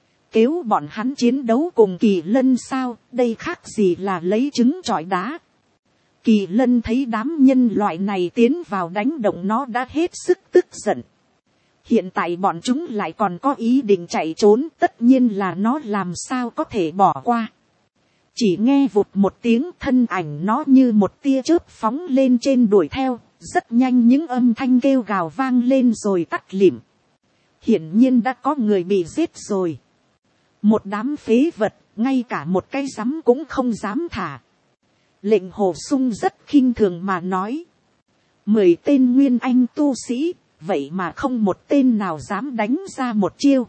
Kéo bọn hắn chiến đấu cùng kỳ lân sao, đây khác gì là lấy trứng trọi đá. Kỳ lân thấy đám nhân loại này tiến vào đánh động nó đã hết sức tức giận. Hiện tại bọn chúng lại còn có ý định chạy trốn, tất nhiên là nó làm sao có thể bỏ qua. Chỉ nghe vụt một tiếng, thân ảnh nó như một tia chớp phóng lên trên đuổi theo, rất nhanh những âm thanh kêu gào vang lên rồi tắt lịm. Hiển nhiên đã có người bị giết rồi. Một đám phế vật, ngay cả một cái rắm cũng không dám thả. Lệnh Hồ Sung rất khinh thường mà nói. 10 tên nguyên anh tu sĩ, vậy mà không một tên nào dám đánh ra một chiêu.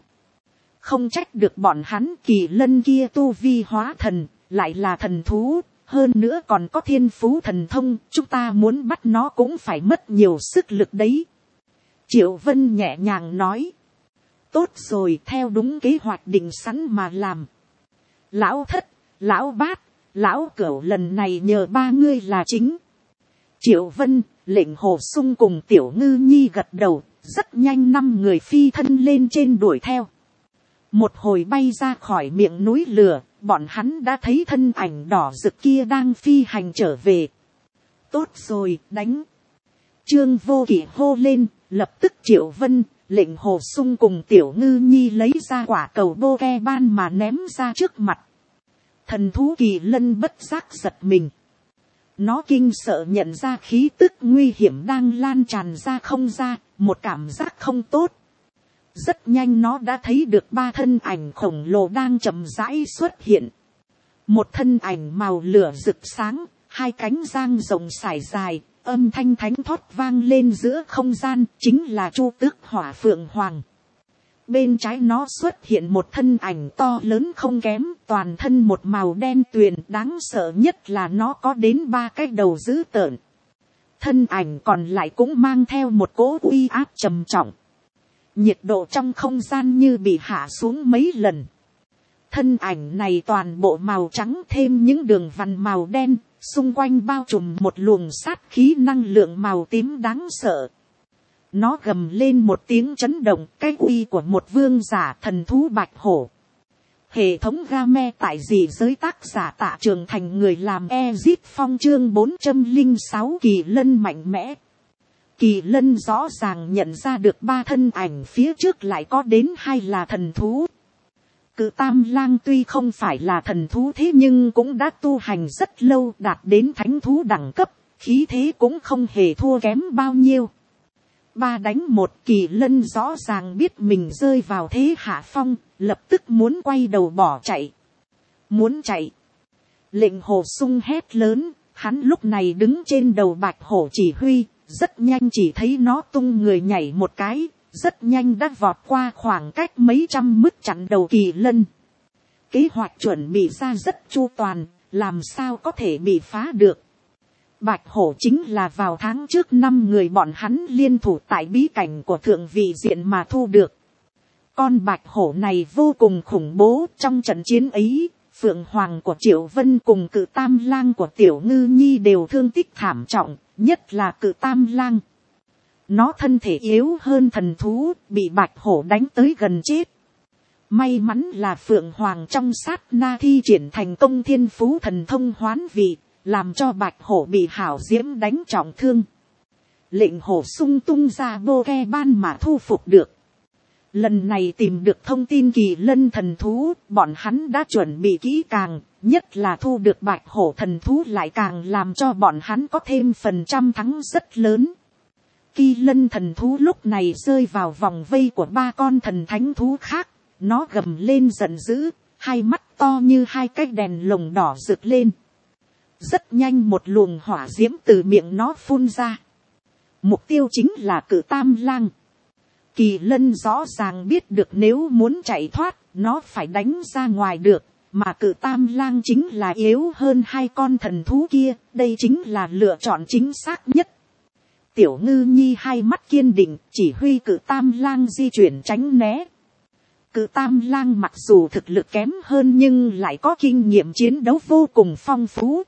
Không trách được bọn hắn, kỳ lân kia tu vi hóa thần, lại là thần thú, hơn nữa còn có thiên phú thần thông, chúng ta muốn bắt nó cũng phải mất nhiều sức lực đấy. Triệu Vân nhẹ nhàng nói. Tốt rồi, theo đúng kế hoạch định sẵn mà làm. Lão Thất, Lão Bát, Lão Cửu lần này nhờ 3 ngươi là chính. Triệu Vân, Lệnh Hồ Sung cùng Tiểu Ngư Nhi gật đầu, rất nhanh 5 người phi thân lên trên đuổi theo. Một hồi bay ra khỏi miệng núi lửa, bọn hắn đã thấy thân ảnh đỏ rực kia đang phi hành trở về. Tốt rồi, đánh. Trương Vô Kỵ hô lên, lập tức Triệu Vân, Lệnh Hồ Sung cùng Tiểu Ngư Nhi lấy ra quả cầu bô ke ban mà ném ra trước mặt. Thần thú kỳ lân bất giác giật mình. Nó kinh sợ nhận ra khí tức nguy hiểm đang lan tràn ra không ra, một cảm giác không tốt. Rất nhanh nó đã thấy được 3 thân ảnh khổng lồ đang chậm rãi xuất hiện. Một thân ảnh màu lửa rực sáng, 2 cánh giang rộng sải dài, âm thanh thánh thoát vang lên giữa không gian, chính là Chu Tước Hỏa Phượng Hoàng. Bên trái nó xuất hiện một thân ảnh to lớn không kém, toàn thân một màu đen tuyền, đáng sợ nhất là nó có đến 3 cái đầu dữ tợn. Thân ảnh còn lại cũng mang theo một cỗ uy áp trầm trọng. Nhiệt độ trong không gian như bị hạ xuống mấy lần. Thân ảnh này toàn bộ màu trắng thêm những đường vằn màu đen, xung quanh bao trùm một luồng sát khí năng lượng màu tím đáng sợ. Nó gầm lên một tiếng chấn động, cái uy của một vương giả thần thú bạch hổ. Hệ thống game tại dị giới, tác giả Tạ Trường Thành, người làm Ezit Phong, chương 406 Kỳ Lân mạnh mẽ. Kỳ Lân rõ ràng nhận ra được 3 thân ảnh phía trước lại có đến 2 là thần thú. Cự Tam Lang tuy không phải là thần thú thế nhưng cũng đã tu hành rất lâu, đạt đến thánh thú đẳng cấp, khí thế cũng không hề thua kém bao nhiêu. 3 đánh 1, Kỳ Lân rõ ràng biết mình rơi vào thế hạ phong, lập tức muốn quay đầu bỏ chạy. Muốn chạy. Lệnh Hồ Sung hét lớn, hắn lúc này đứng trên đầu bạch hổ chỉ huy, rất nhanh chỉ thấy nó tung người nhảy một cái, rất nhanh đã vọt qua khoảng cách mấy trăm mét chặn đầu Kỳ Lân. Kế hoạch chuẩn bị ra rất chu toàn, làm sao có thể bị phá được. Bạch hổ chính là vào tháng trước 5 người bọn hắn liên thủ tại bí cảnh của thượng vị diện mà thu được. Con bạch hổ này vô cùng khủng bố, trong trận chiến ấy, Phượng Hoàng của Triệu Vân cùng Cự Tam Lang của Tiểu Ngư Nhi đều thương tích thảm trọng, nhất là Cự Tam Lang. Nó thân thể yếu hơn thần thú, bị bạch hổ đánh tới gần chết. May mắn là Phượng Hoàng trong sát na thi triển thành công thiên phú thần thông hoán vị, làm cho bạch hổ bị hảo diễm đánh trọng thương. Lệnh Hồ Sung tung ra bô ke ban mà thu phục được. Lần này tìm được thông tin Kỳ Lân thần thú, bọn hắn đã chuẩn bị kỹ càng, nhất là thu được bạch hổ thần thú lại càng làm cho bọn hắn có thêm phần trăm thắng rất lớn. Kỳ Lân thần thú lúc này rơi vào vòng vây của 3 con thần thánh thú khác, nó gầm lên giận dữ, 2 mắt to như 2 cái đèn lồng đỏ rực lên. Rất nhanh một luồng hỏa diễm từ miệng nó phun ra. Mục tiêu chính là Cự Tam Lang. Kỳ Lân rõ ràng biết được nếu muốn chạy thoát, nó phải đánh ra ngoài được, mà Cự Tam Lang chính là yếu hơn 2 con thần thú kia, đây chính là lựa chọn chính xác nhất. Tiểu Ngư Nhi 2 mắt kiên định, chỉ huy Cự Tam Lang di chuyển tránh né. Cự Tam Lang mặc dù thực lực kém hơn nhưng lại có kinh nghiệm chiến đấu vô cùng phong phú.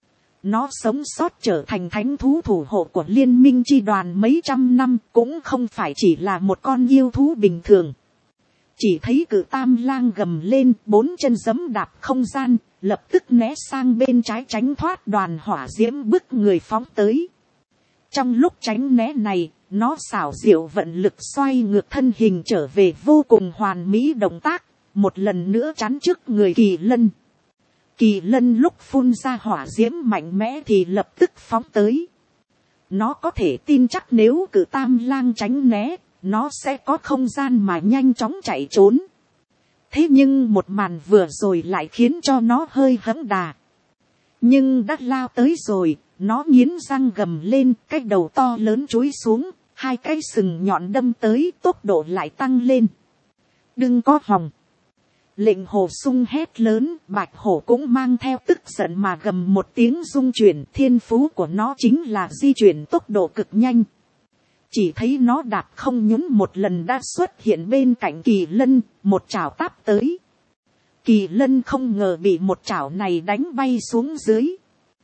Nó sống sót trở thành thánh thú thủ hộ của liên minh chi đoàn mấy trăm năm, cũng không phải chỉ là một con yêu thú bình thường. Chỉ thấy Cự Tam Lang gầm lên, 4 chân giẫm đạp không gian, lập tức né sang bên trái tránh thoát đoàn hỏa diễm bức người phóng tới. Trong lúc tránh né này, nó xảo diệu vận lực xoay ngược thân hình trở về vô cùng hoàn mỹ động tác, một lần nữa chắn trước người Kỳ Lân. Kỳ Lân lúc phun ra hỏa diễm mạnh mẽ thì lập tức phóng tới. Nó có thể tin chắc nếu Cự Tam Lang tránh né, nó sẽ có không gian mà nhanh chóng chạy trốn. Thế nhưng một màn vừa rồi lại khiến cho nó hơi hẫng đà. Nhưng đã lao tới rồi, nó nghiến răng gầm lên, cái đầu to lớn chúi xuống, 2 cái sừng nhọn đâm tới, tốc độ lại tăng lên. Đừng có hòng. Lệnh Hồ Sung hét lớn, bạch hổ cũng mang theo tức giận mà gầm một tiếng rung chuyển, thiên phú của nó chính là di chuyển tốc độ cực nhanh. Chỉ thấy nó đạp không nhún một lần đã xuất hiện bên cạnh Kỳ Lân, một chảo táp tới. Kỳ Lân không ngờ bị một chảo này đánh bay xuống dưới.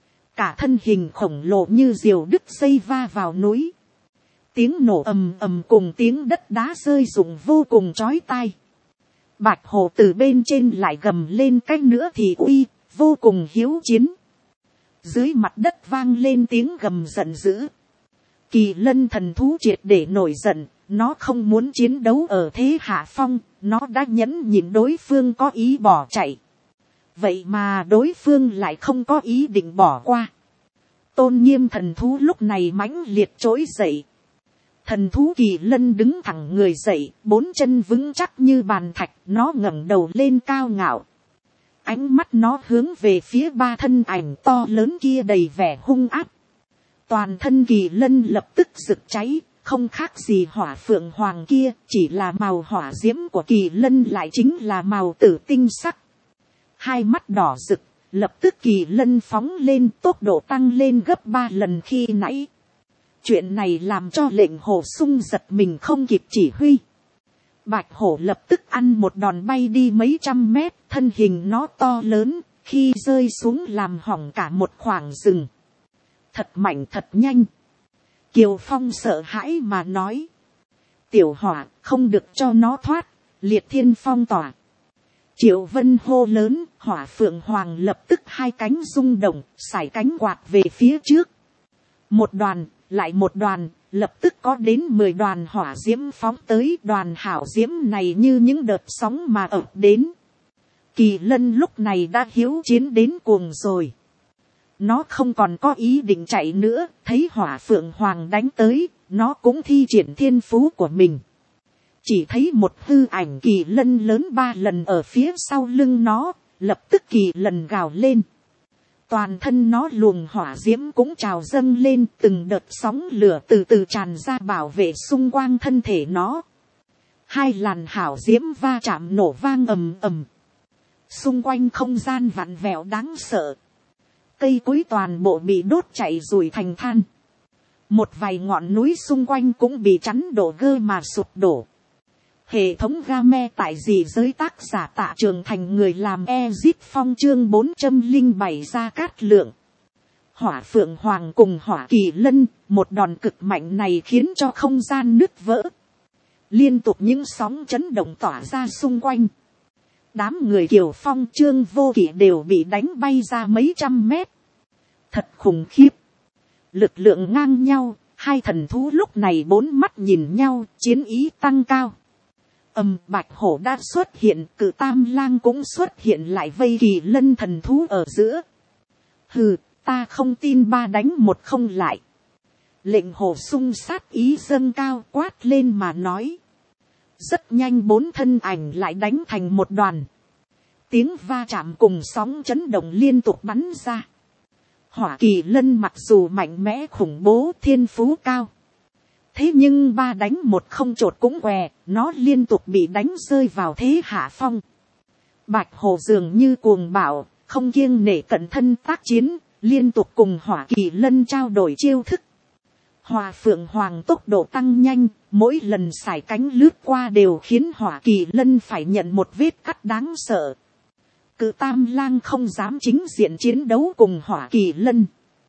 Cả thân hình khổng lồ như diều đứt dây va vào núi. Tiếng nổ ầm ầm cùng tiếng đất đá rơi rụng vô cùng chói tai. Bạch hổ từ bên trên lại gầm lên cách nữa thì uy, vô cùng hiếu chiến. Dưới mặt đất vang lên tiếng gầm giận dữ. Kỳ Lân thần thú triệt để nổi giận, nó không muốn chiến đấu ở thế hạ phong, nó đã nhẫn nhịn đối phương có ý bỏ chạy. Vậy mà đối phương lại không có ý định bỏ qua. Tôn Nghiêm thần thú lúc này mãnh liệt trỗi dậy. Thần thú Kỳ Lân đứng thẳng người dậy, 4 chân vững chắc như bàn thạch, nó ngẩng đầu lên cao ngạo. Ánh mắt nó hướng về phía 3 thân ảnh to lớn kia đầy vẻ hung ác. Toàn thân kỳ lân lập tức rực cháy, không khác gì hỏa phượng hoàng kia, chỉ là màu hỏa diễm của kỳ lân lại chính là màu tử tinh sắc. Hai mắt đỏ rực, lập tức kỳ lân phóng lên, tốc độ tăng lên gấp 3 lần khi nãy. Chuyện này làm cho lệnh hổ sung giật mình không kịp chỉ huy. Bạch hổ lập tức ăn một đòn bay đi mấy trăm mét, thân hình nó to lớn, khi rơi xuống làm hỏng cả một khoảng rừng. Thật mạnh thật nhanh. Kiều Phong sợ hãi mà nói. Tiểu hỏa, không được cho nó thoát, liệt thiên phong tỏa. Triệu Vân hô lớn, hỏa phượng hoàng lập tức hai cánh rung động, sải cánh quạt về phía trước. Một đoàn, lại một đoàn, lập tức có đến 10 đoàn hỏa diễm phóng tới. Đoàn hảo diễm này như những đợt sóng mà ập đến. Kỳ lân lúc này đã hiếu chiến đến cuồng rồi. Nó không còn có ý định chạy nữa, thấy hỏa phượng hoàng đánh tới, nó cũng thi triển thiên phú của mình. Chỉ thấy một hư ảnh kỳ lân lớn 3 lần ở phía sau lưng nó, lập tức kỳ lân gào lên. Toàn thân nó luồng hỏa diễm cũng trào dâng lên, từng đợt sóng lửa từ từ tràn ra bảo vệ xung quanh thân thể nó. Hai làn hảo diễm va chạm nổ vang ầm ầm. Xung quanh không gian vặn vẹo đáng sợ. Cây cối toàn bộ bị đốt chạy rùi thành than. Một vài ngọn núi xung quanh cũng bị chắn đổ gơ mà sụp đổ. Hệ thống game tại dị giới tác giả Tạ Trường Thành, người làm Ezit Phong chương 407 ra cát lượng. Hỏa phượng hoàng cùng hỏa kỳ lân, một đòn cực mạnh này khiến cho không gian nứt vỡ. Liên tục những sóng chấn động tỏa ra xung quanh. Đám người Kiều Phong Trương Vô Kỵ đều bị đánh bay ra mấy trăm mét. Thật khủng khiếp. Lực lượng ngang nhau, hai thần thú lúc này bốn mắt nhìn nhau, chiến ý tăng cao. Bạch hổ đã xuất hiện, Cự Tam Lang cũng xuất hiện lại vây kỳ lân thần thú ở giữa. Hừ, ta không tin 3 đánh 1 không lại. Lệnh hổ sung sát ý dâng cao quát lên mà nói. Rất nhanh 4 thân ảnh lại đánh thành một đoàn. Tiếng va chạm cùng sóng chấn động liên tục bắn ra. Hỏa kỳ lân mặc dù mạnh mẽ khủng bố thiên phú cao. Thế nhưng 3 đánh 1 không chột cũng què, nó liên tục bị đánh rơi vào thế hạ phong. Bạch hổ dường như cuồng bạo, không kiêng nể cận thân tác chiến, liên tục cùng hỏa kỳ lân trao đổi chiêu thức. Hỏa phượng hoàng tốc độ tăng nhanh, mỗi lần sải cánh lướt qua đều khiến hỏa kỳ lân phải nhận một vết cắt đáng sợ. Cự Tam Lang không dám chính diện chiến đấu cùng hỏa kỳ lân.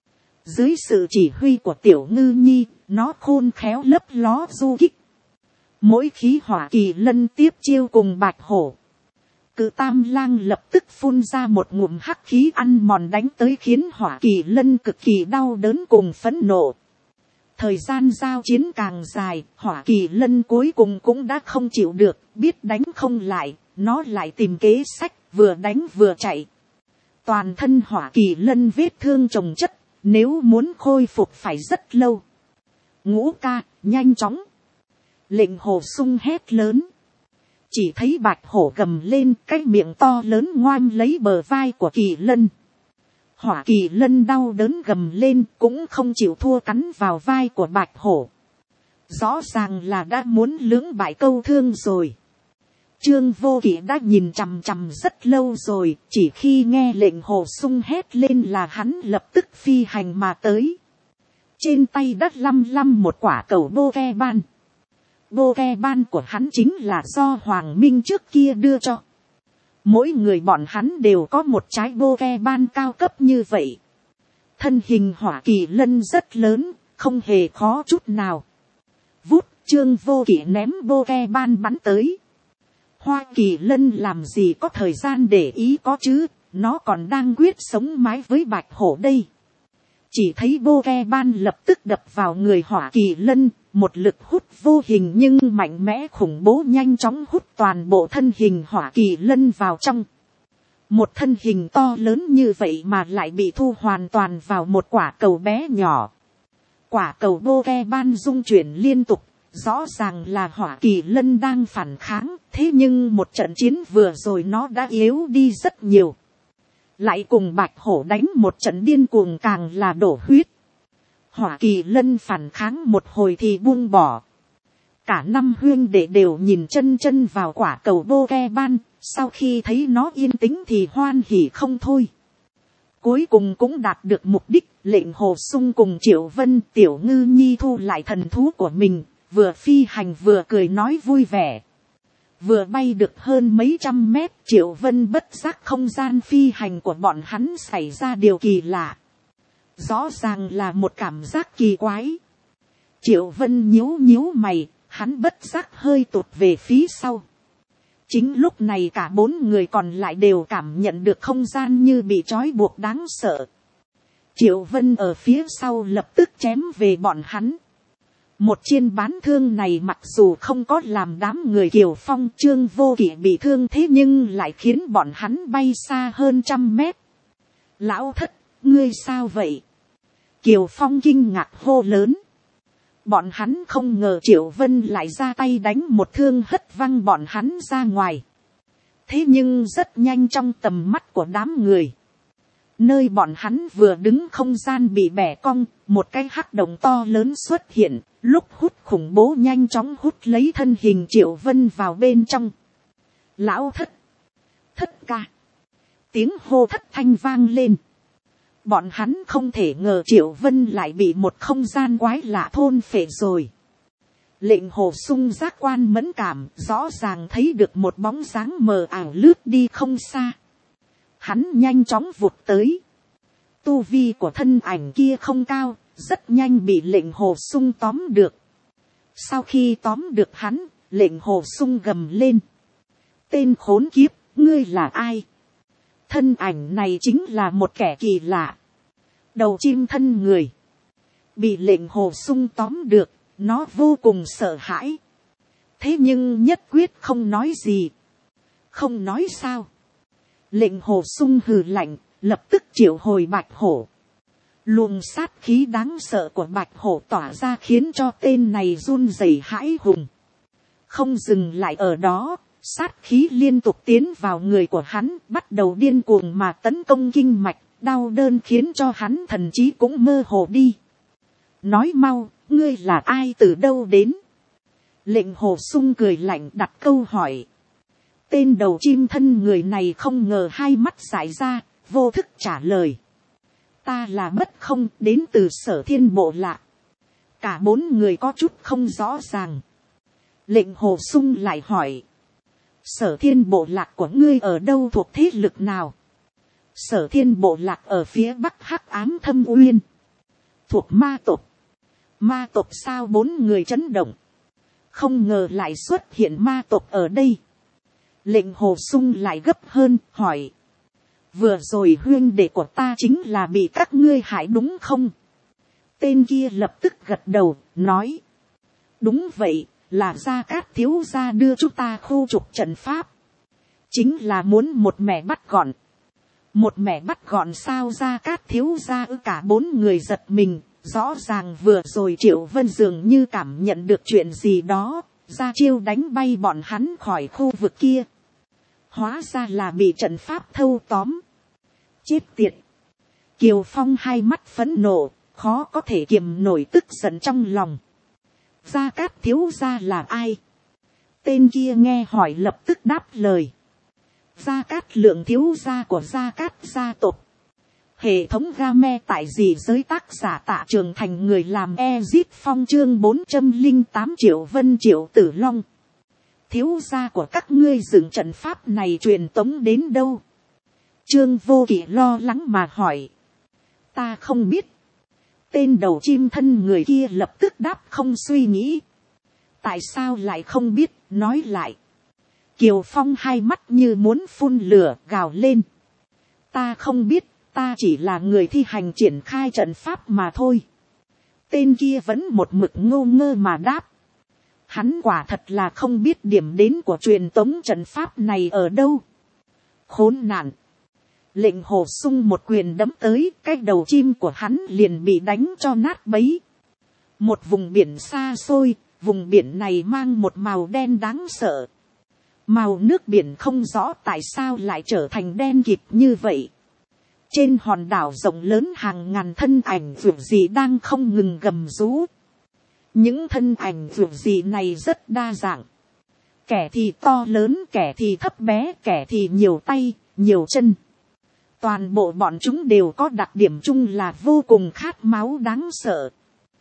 Dưới sự chỉ huy của Tiểu Ngư Nhi, nó khôn khéo lấp ló du kích. Mỗi khí hỏa kỳ lân tiếp chiêu cùng bạch hổ. Cự Tam Lang lập tức phun ra một ngụm hắc khí ăn mòn đánh tới, khiến hỏa kỳ lân cực kỳ đau đớn cùng phẫn nộ. Thời gian giao chiến càng dài, hỏa kỳ lân cuối cùng cũng đã không chịu được, biết đánh không lại, nó lại tìm kế sách, vừa đánh vừa chạy. Toàn thân hỏa kỳ lân vết thương chồng chất, nếu muốn khôi phục phải rất lâu. Ngũ ca, nhanh chóng. Lệnh hổ sung hét lớn. Chỉ thấy bạch hổ gầm lên, cái miệng to lớn ngoam lấy bờ vai của kỳ lân. Hỏa kỳ lân đau đớn gầm lên, cũng không chịu thua, cắn vào vai của bạch hổ. Rõ ràng là đã muốn lưỡng bại câu thương rồi. Trương Vô Kỵ đã nhìn chằm chằm rất lâu rồi, chỉ khi nghe lệnh hổ sung hét lên là hắn lập tức phi hành mà tới. Trên tay đã lăm một quả cầu bô ke ban. Bô ke ban của hắn chính là do Hoàng Minh trước kia đưa cho. Mỗi người bọn hắn đều có một trái bô ke ban cao cấp như vậy. Thân hình hỏa kỳ lân rất lớn, không hề khó chút nào. Vút, Trương Vô Kỵ ném bô ke ban bắn tới. Hoa kỳ lân làm gì có thời gian để ý có chứ, nó còn đang quyết sống mái với bạch hổ đây. Chỉ thấy bô ke ban lập tức đập vào người hỏa kỳ lân, một lực hút vô hình nhưng mạnh mẽ khủng bố nhanh chóng hút toàn bộ thân hình hỏa kỳ lân vào trong. Một thân hình to lớn như vậy mà lại bị thu hoàn toàn vào một quả cầu bé nhỏ. Quả cầu bô ke ban rung chuyển liên tục, rõ ràng là hỏa kỳ lân đang phản kháng, thế nhưng một trận chiến vừa rồi nó đã yếu đi rất nhiều. Lại cùng bạch hổ đánh một trận điên cuồng càng là đổ huyết. Hỏa Kỳ Lân phản kháng một hồi thì buông bỏ. Cả năm huyên đệ đều nhìn chân chân vào quả cầu Pokemon, sau khi thấy nó yên tĩnh thì hoan hỉ không thôi. Cuối cùng cũng đạt được mục đích, Lệnh Hồ Sung cùng Triệu Vân Tiểu Ngư Nhi thu lại thần thú của mình, vừa phi hành vừa cười nói vui vẻ. Vừa bay được hơn mấy trăm mét, Triệu Vân bất giác không gian phi hành của bọn hắn xảy ra điều kỳ lạ. Rõ ràng là một cảm giác kỳ quái. Triệu Vân nhíu nhíu mày, hắn bất giác hơi tụt về phía sau. Chính lúc này cả 4 người còn lại đều cảm nhận được không gian như bị trói buộc đáng sợ. Triệu Vân ở phía sau lập tức chém về bọn hắn. Một chiên bán thương này mặc dù không có làm đám người Kiều Phong Trương Vô Kỵ bị thương, thế nhưng lại khiến bọn hắn bay xa hơn 100 mét. Lão thất, ngươi sao vậy? Kiều Phong kinh ngạc hô lớn. Bọn hắn không ngờ Triệu Vân lại ra tay đánh một thương hất văng bọn hắn ra ngoài. Thế nhưng rất nhanh trong tầm mắt của đám người, nơi bọn hắn vừa đứng không gian bị bẻ cong, một cái hắc động to lớn xuất hiện, lúc hút khủng bố nhanh chóng hút lấy thân hình Triệu Vân vào bên trong. Lão thất, thất ca, tiếng hô thất thanh vang lên. Bọn hắn không thể ngờ Triệu Vân lại bị một không gian quái lạ thôn phệ rồi. Lệnh Hồ Sung giác quan mẫn cảm, rõ ràng thấy được một bóng dáng mờ ảo lướt đi không xa. Hắn nhanh chóng vụt tới. Tu vi của thân ảnh kia không cao, rất nhanh bị Lệnh Hồ Sung tóm được. Sau khi tóm được hắn, Lệnh Hồ Sung gầm lên. Tên khốn kiếp, ngươi là ai? Thân ảnh này chính là một kẻ kỳ lạ. Đầu chim thân người. Bị Lệnh Hồ Sung tóm được, nó vô cùng sợ hãi. Thế nhưng nhất quyết không nói gì. Không nói sao? Lệnh Hồ Sung hừ lạnh, lập tức triệu hồi Bạch Hổ. Luồng sát khí đáng sợ của Bạch Hổ tỏa ra khiến cho tên này run rẩy hãi hùng. Không dừng lại ở đó, sát khí liên tục tiến vào người của hắn, bắt đầu điên cuồng mà tấn công kinh mạch, đau đớn khiến cho hắn thần trí cũng mơ hồ đi. Nói mau, ngươi là ai, từ đâu đến? Lệnh Hồ Sung cười lạnh đặt câu hỏi. Tên đầu chim thân người này không ngờ hai mắt dại ra, vô thức trả lời. Ta là Bất Không, đến từ Sở Thiên Bộ Lạc. Cả 4 người có chút không rõ ràng. Lệnh Hồ Sung lại hỏi. Sở Thiên Bộ Lạc của ngươi ở đâu, thuộc thế lực nào? Sở Thiên Bộ Lạc ở phía bắc Hắc Ám Thâm Uyên. Thuộc ma tộc. Ma tộc sao? 4 người chấn động. Không ngờ lại xuất hiện ma tộc ở đây. Lệnh Hồ Sung lại gấp hơn, hỏi. Vừa rồi huyên đệ của ta chính là bị các ngươi hại đúng không? Tên kia lập tức gật đầu, nói. Đúng vậy, là Gia Cát thiếu gia đưa chúng ta khu trục trận pháp. Chính là muốn một mẻ bắt gọn. Một mẻ bắt gọn sao? Gia Cát thiếu gia? Cả 4 người giật mình. Rõ ràng vừa rồi Triệu Vân dường như cảm nhận được chuyện gì đó, ra chiêu đánh bay bọn hắn khỏi khu vực kia. Hóa ra là bị trận pháp thâu tóm. Chết tiệt. Kiều Phong hai mắt phẫn nộ, khó có thể kiềm nổi tức giận trong lòng. Gia Cát thiếu gia là ai? Tên kia nghe hỏi lập tức đáp lời. Gia Cát Lượng thiếu gia của Gia Cát gia tộc. Hệ thống game tại gì giới, tác giả Tạ Trường Thành, người làm Ezit Phong, chương 408 Triệu Vân Triệu Tử Long. Thiếu gia của các ngươi dựng trận pháp này truyền tống đến đâu? Trương Vô Kỵ lo lắng mà hỏi. Ta không biết. Tên đầu chim thân người kia lập tức đáp không suy nghĩ. Tại sao lại không biết, nói lại. Kiều Phong hai mắt như muốn phun lửa, gào lên. Ta không biết. Ta chỉ là người thi hành triển khai trận pháp mà thôi. Tên kia vẫn một mực ngô ngơ mà đáp. Hắn quả thật là không biết điểm đến của truyền tống trận pháp này ở đâu. Khốn nạn. Lệnh Hồ Sung một quyền đấm tới, cái đầu chim của hắn liền bị đánh cho nát bấy. Một vùng biển xa xôi, vùng biển này mang một màu đen đáng sợ. Màu nước biển không rõ tại sao lại trở thành đen kịt như vậy. Trên hòn đảo rộng lớn hàng ngàn thân ảnh vượt dị đang không ngừng gầm rú. Những thân ảnh vượt dị này rất đa dạng. Kẻ thì to lớn, kẻ thì thấp bé, kẻ thì nhiều tay, nhiều chân. Toàn bộ bọn chúng đều có đặc điểm chung là vô cùng khát máu đáng sợ.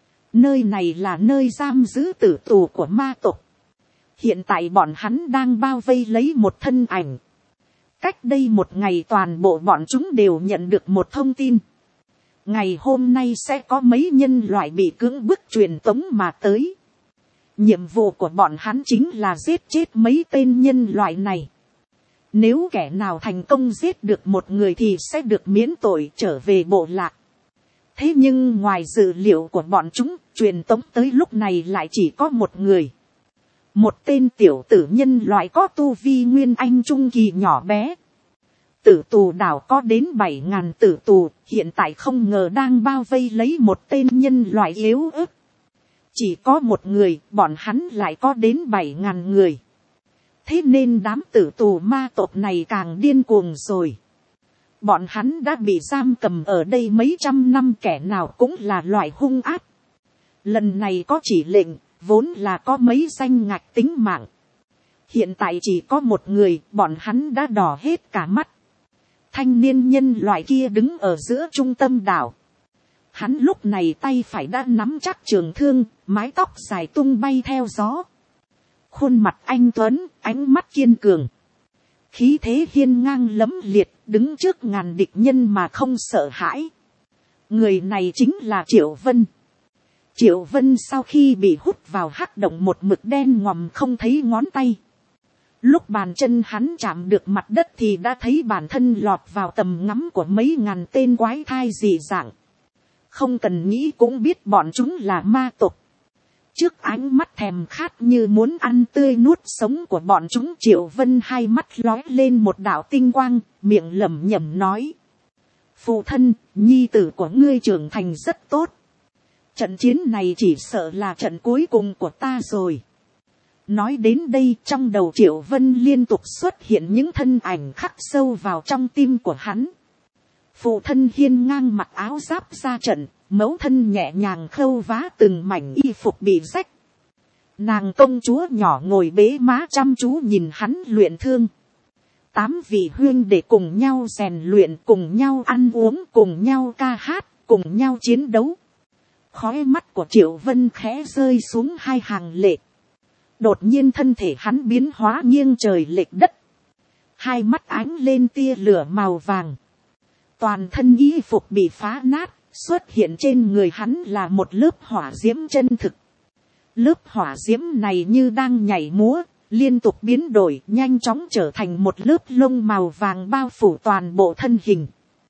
Nơi này là nơi giam giữ tử tù của ma tộc. Hiện tại bọn hắn đang bao vây lấy một thân ảnh. Cách đây một ngày toàn bộ bọn chúng đều nhận được một thông tin. Ngày hôm nay sẽ có mấy nhân loại bị cưỡng bức truyền tống mà tới. Nhiệm vụ của bọn hắn chính là giết chết mấy tên nhân loại này. Nếu kẻ nào thành công giết được một người thì sẽ được miễn tội trở về bộ lạc. Thế nhưng ngoài dự liệu của bọn chúng, truyền tống tới lúc này lại chỉ có một người. Một tên tiểu tử nhân loại có tu vi nguyên anh trung kỳ nhỏ bé. Tử tù đảo có đến 7.000 tử tù, hiện tại không ngờ đang bao vây lấy một tên nhân loại yếu ớt. Chỉ có một người, bọn hắn lại có đến 7.000 người. Thế nên đám tử tù ma tộc này càng điên cuồng rồi. Bọn hắn đã bị giam cầm ở đây mấy trăm năm, kẻ nào cũng là loại hung ác. Lần này có chỉ lệnh, vốn là có mấy danh ngạch tính mạng. Hiện tại chỉ có một người, bọn hắn đã đỏ hết cả mắt. Thanh niên nhân loại kia đứng ở giữa trung tâm đảo. Hắn lúc này tay phải đã nắm chắc trường thương, mái tóc dài tung bay theo gió. Khuôn mặt anh tuấn, ánh mắt kiên cường. Khí thế hiên ngang lẫm liệt, đứng trước ngàn địch nhân mà không sợ hãi. Người này chính là Triệu Vân. Triệu Vân sau khi bị hút vào hắc động một mực đen ngòm không thấy ngón tay. Lúc bàn chân hắn chạm được mặt đất thì đã thấy bản thân lọt vào tầm ngắm của mấy ngàn tên quái thai dị dạng. Không cần nghĩ cũng biết bọn chúng là ma tộc. Trước ánh mắt thèm khát như muốn ăn tươi nuốt sống của bọn chúng, Triệu Vân hai mắt lóe lên một đạo tinh quang, miệng lẩm nhẩm nói. Phụ thân, nhi tử của ngươi trưởng thành rất tốt. Trận chiến này chỉ sợ là trận cuối cùng của ta rồi. Nói đến đây trong đầu Triệu Vân liên tục xuất hiện những thân ảnh khắc sâu vào trong tim của hắn. Phụ thân hiên ngang mặc áo giáp ra trận, mẫu thân nhẹ nhàng khâu vá từng mảnh y phục bị rách. Nàng công chúa nhỏ ngồi bế má chăm chú nhìn hắn luyện thương. 8 vị huynh để cùng nhau rèn luyện, cùng nhau ăn uống, cùng nhau ca hát, cùng nhau chiến đấu. Khóe mắt của Triệu Vân khẽ rơi xuống hai hàng lệ. Đột nhiên thân thể hắn biến hóa nghiêng trời lệch đất. Hai mắt ánh lên tia lửa màu vàng. Toàn thân y phục bị phá nát, xuất hiện trên người hắn là một lớp hỏa diễm chân thực. Lớp hỏa diễm này như đang nhảy múa, liên tục biến đổi, nhanh chóng trở thành một lớp lông màu vàng bao phủ toàn bộ thân hình.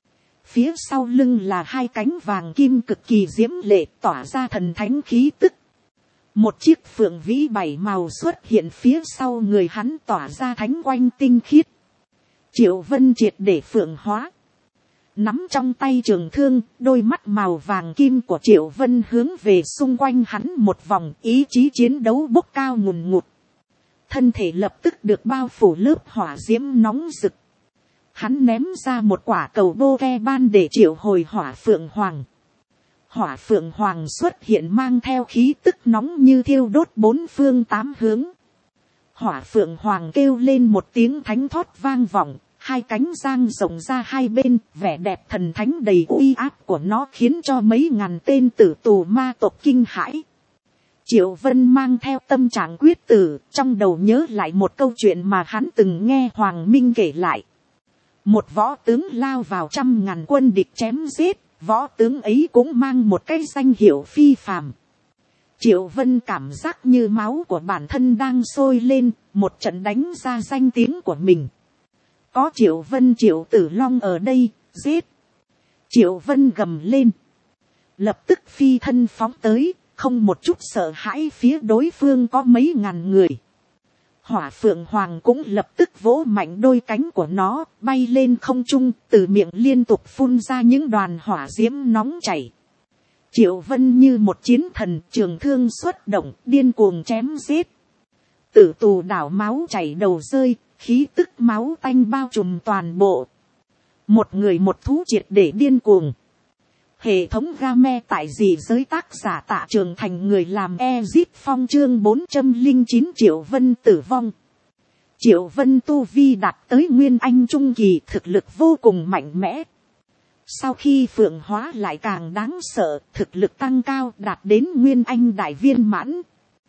Phía sau lưng là hai cánh vàng kim cực kỳ diễm lệ, tỏa ra thần thánh khí tức. Một chiếc phượng vĩ 7 màu xuất hiện phía sau người hắn, tỏa ra thánh quang tinh khiết. Triệu Vân triệt để phượng hóa. Nắm trong tay trường thương, đôi mắt màu vàng kim của Triệu Vân hướng về xung quanh hắn một vòng, ý chí chiến đấu bốc cao ngùn ngụt. Thân thể lập tức được bao phủ lớp hỏa diễm nóng rực. Hắn ném ra một quả cầu bô ke ban để triệu hồi hỏa phượng hoàng. Hỏa phượng hoàng xuất hiện mang theo khí tức nóng như thiêu đốt 4 phương 8 hướng. Hỏa phượng hoàng kêu lên một tiếng thánh thót vang vọng, hai cánh dang rộng ra hai bên, vẻ đẹp thần thánh đầy uy áp của nó khiến cho mấy ngàn tên tử tù ma tộc kinh hãi. Triệu Vân mang theo tâm trạng quyết tử, trong đầu nhớ lại một câu chuyện mà hắn từng nghe Hoàng Minh kể lại. Một võ tướng lao vào 100.000 quân địch chém giết, võ tướng ấy cũng mang một cái danh hiệu phi phàm. Triệu Vân cảm giác như máu của bản thân đang sôi lên, một trận đánh ra danh tiếng của mình. Có Triệu Vân Triệu Tử Long ở đây, giết. Triệu Vân gầm lên. Lập tức phi thân phóng tới, không một chút sợ hãi phía đối phương có mấy ngàn người. Hỏa phượng hoàng cũng lập tức vỗ mạnh đôi cánh của nó, bay lên không trung, từ miệng liên tục phun ra những đoàn hỏa diễm nóng chảy. Triệu Vân như một chiến thần, trường thương xuất động, điên cuồng chém giết. Tử tù đảo máu chảy đầu rơi, khí tức máu tanh bao trùm toàn bộ. một người một thú triệt để điên cuồng. Hệ thống game tại dị giới tác giả Tạ Trường Thành, người làm Ezip Phong. Chương 409 Triệu Vân tử vong. Triệu Vân tu vi đạt tới Nguyên Anh Trung Kỳ, thực lực vô cùng mạnh mẽ. Sau khi phượng hóa lại càng đáng sợ, thực lực tăng cao đạt đến Nguyên Anh Đại Viên Mãn.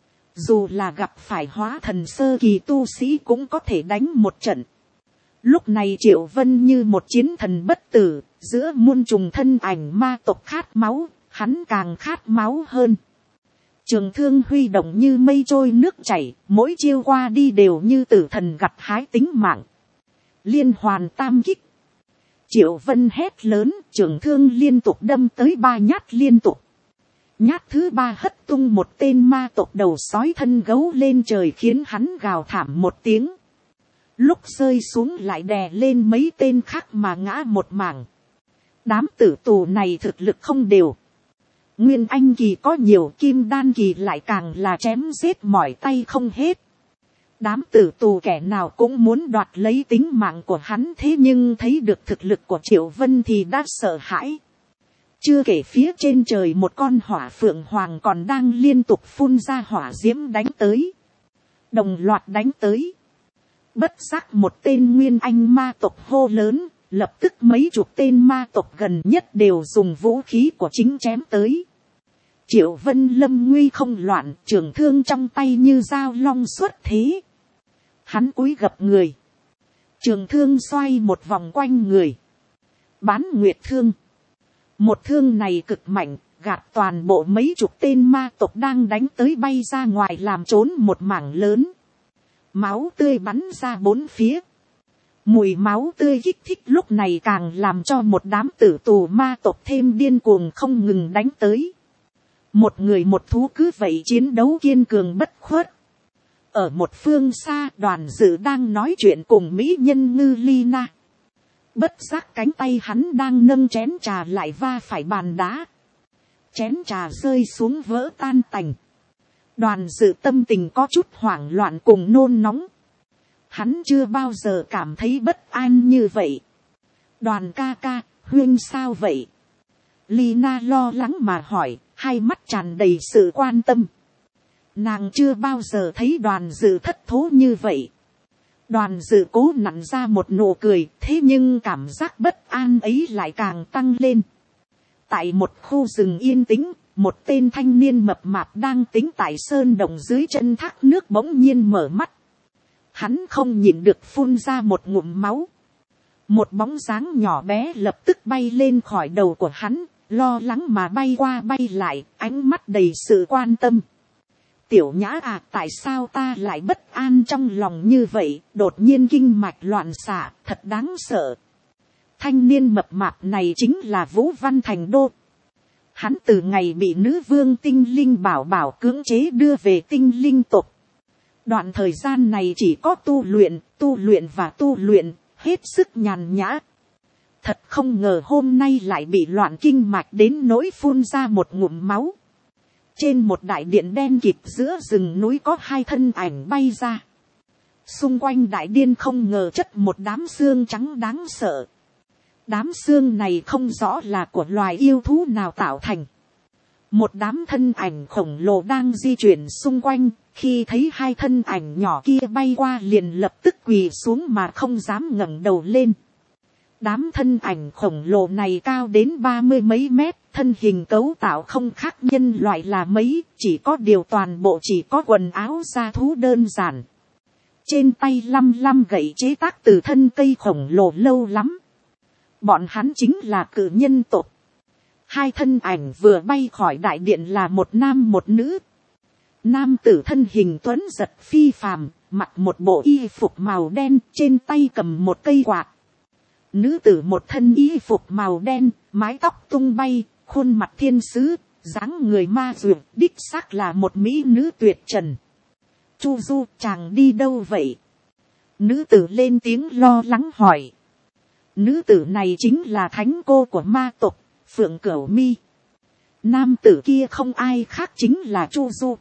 Dù là gặp phải hóa thần sơ kỳ tu sĩ cũng có thể đánh một trận. Lúc này Triệu Vân như một chiến thần bất tử, giữa muôn trùng thân ảnh ma tộc khát máu, hắn càng khát máu hơn. Trường thương huy động như mây trôi nước chảy, mỗi chiêu qua đi đều như tử thần gặt hái tính mạng. Liên hoàn tam kích. Triệu Vân hét lớn, trường thương liên tục đâm tới 3 nhát liên tục. Nhát thứ 3 hất tung một tên ma tộc đầu sói thân gấu lên trời, khiến hắn gào thảm một tiếng. Lúc rơi xuống lại đè lên mấy tên khác mà ngã một mảng. Đám tử tù này thực lực không đều. Nguyên Anh kỳ có nhiều, Kim Đan kỳ lại càng là chém giết mỏi tay không hết. Đám tử tù kẻ nào cũng muốn đoạt lấy tính mạng của hắn, thế nhưng thấy được thực lực của Triệu Vân thì đã sợ hãi. Chưa kể phía trên trời một con hỏa phượng hoàng còn đang liên tục phun ra hỏa diễm đánh tới. Đồng loạt đánh tới. Bất giác một tên Nguyên Anh ma tộc hô lớn, lập tức mấy chục tên ma tộc gần nhất đều dùng vũ khí của chính chém tới. Triệu Vân lâm nguy không loạn, trường thương trong tay như dao long xuất thế. Hắn cúi gập người. Trường thương xoay một vòng quanh người. Bán nguyệt thương. Một thương này cực mạnh, gạt toàn bộ mấy chục tên ma tộc đang đánh tới bay ra ngoài, làm trốn một mảng lớn. Máu tươi bắn ra bốn phía. Mùi máu tươi kích thích lúc này càng làm cho một đám tử tù ma tộc thêm điên cuồng không ngừng đánh tới. Một người một thú cứ vậy chiến đấu kiên cường bất khuất. Ở một phương xa, Đoàn Dự đang nói chuyện cùng mỹ nhân Ngư Lina. Bất giác cánh tay hắn đang nâng chén trà lại va phải bàn đá. Chén trà rơi xuống vỡ tan tành. Đoàn Dự tâm tình có chút hoảng loạn cùng nôn nóng. Hắn chưa bao giờ cảm thấy bất an như vậy. Đoàn ca ca, huynh sao vậy? Lina lo lắng mà hỏi, hai mắt tràn đầy sự quan tâm. Nàng chưa bao giờ thấy Đoàn Dự thất thố như vậy. Đoàn Dự cố nặn ra một nụ cười, thế nhưng cảm giác bất an ấy lại càng tăng lên. Tại một khu rừng yên tĩnh, một tên thanh niên mập mạp đang tính tại sơn đồng dưới chân thác nước bỗng nhiên mở mắt. Hắn không nhịn được phun ra một ngụm máu. Một bóng dáng nhỏ bé lập tức bay lên khỏi đầu của hắn, lo lắng mà bay qua bay lại, ánh mắt đầy sự quan tâm. Tiểu Nhã à, tại sao ta lại bất an trong lòng như vậy, đột nhiên kinh mạch loạn xạ, thật đáng sợ. Thanh niên mập mạp này chính là Vũ Văn Thành Đô. Hắn từ ngày bị nữ vương tinh linh bảo bảo cưỡng chế đưa về tinh linh tộc. Đoạn thời gian này chỉ có tu luyện và tu luyện, hết sức nhàn nhã. Thật không ngờ hôm nay lại bị loạn kinh mạch đến nỗi phun ra một ngụm máu. Trên một đại điện đen kịt giữa rừng núi có hai thân ảnh bay ra. Xung quanh đại điện không ngờ chất một đám xương trắng đáng sợ. Đám xương này không rõ là của loài yêu thú nào tạo thành. Một đám thân ảnh khổng lồ đang di chuyển xung quanh, khi thấy hai thân ảnh nhỏ kia bay qua liền lập tức quỳ xuống mà không dám ngẩng đầu lên. Đám thân ảnh khổng lồ này cao đến 30 mấy mét, thân hình cấu tạo không khác nhân loại là mấy, chỉ có điều toàn bộ chỉ có quần áo da thú đơn giản. Trên tay lăm gậy chế tác từ thân cây khổng lồ lâu lắm. Bọn hắn chính là cử nhân tộc. Hai thân ảnh vừa bay khỏi đại điện là một nam một nữ. Nam tử thân hình tuấn giật phi phàm, mặc một bộ y phục màu đen, trên tay cầm một cây quạt. Nữ tử một thân y phục màu đen, mái tóc tung bay, khuôn mặt thiên sứ, dáng người ma duyệt, đích xác là một mỹ nữ tuyệt trần. Chu Du, chàng đi đâu vậy? Nữ tử lên tiếng lo lắng hỏi. Nữ tử này chính là thánh cô của ma tộc, Phượng Cửu Mi. Nam tử kia không ai khác chính là Chu Du.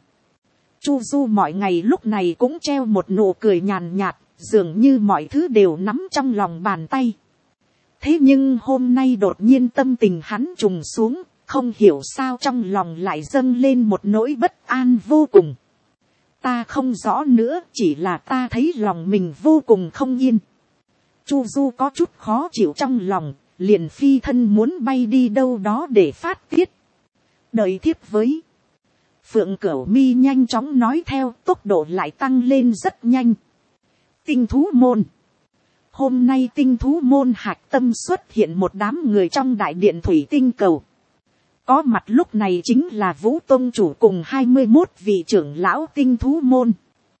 Chu Du mọi ngày lúc này cũng treo một nụ cười nhàn nhạt, dường như mọi thứ đều nắm trong lòng bàn tay. Thế nhưng hôm nay đột nhiên tâm tình hắn trùng xuống, không hiểu sao trong lòng lại dâng lên một nỗi bất an vô cùng. Ta không rõ nữa, chỉ là ta thấy lòng mình vô cùng không yên. Chu Du có chút khó chịu trong lòng, liền phi thân muốn bay đi đâu đó để phát tiết. Đợi thiếp với. Phượng Cửu Mi nhanh chóng nói theo, tốc độ lại tăng lên rất nhanh. Tinh thú môn. Hôm nay tinh thú môn hạch tâm xuất hiện một đám người trong đại điện thủy tinh cầu. Có mặt lúc này chính là Vũ Tông chủ cùng 21 vị trưởng lão tinh thú môn.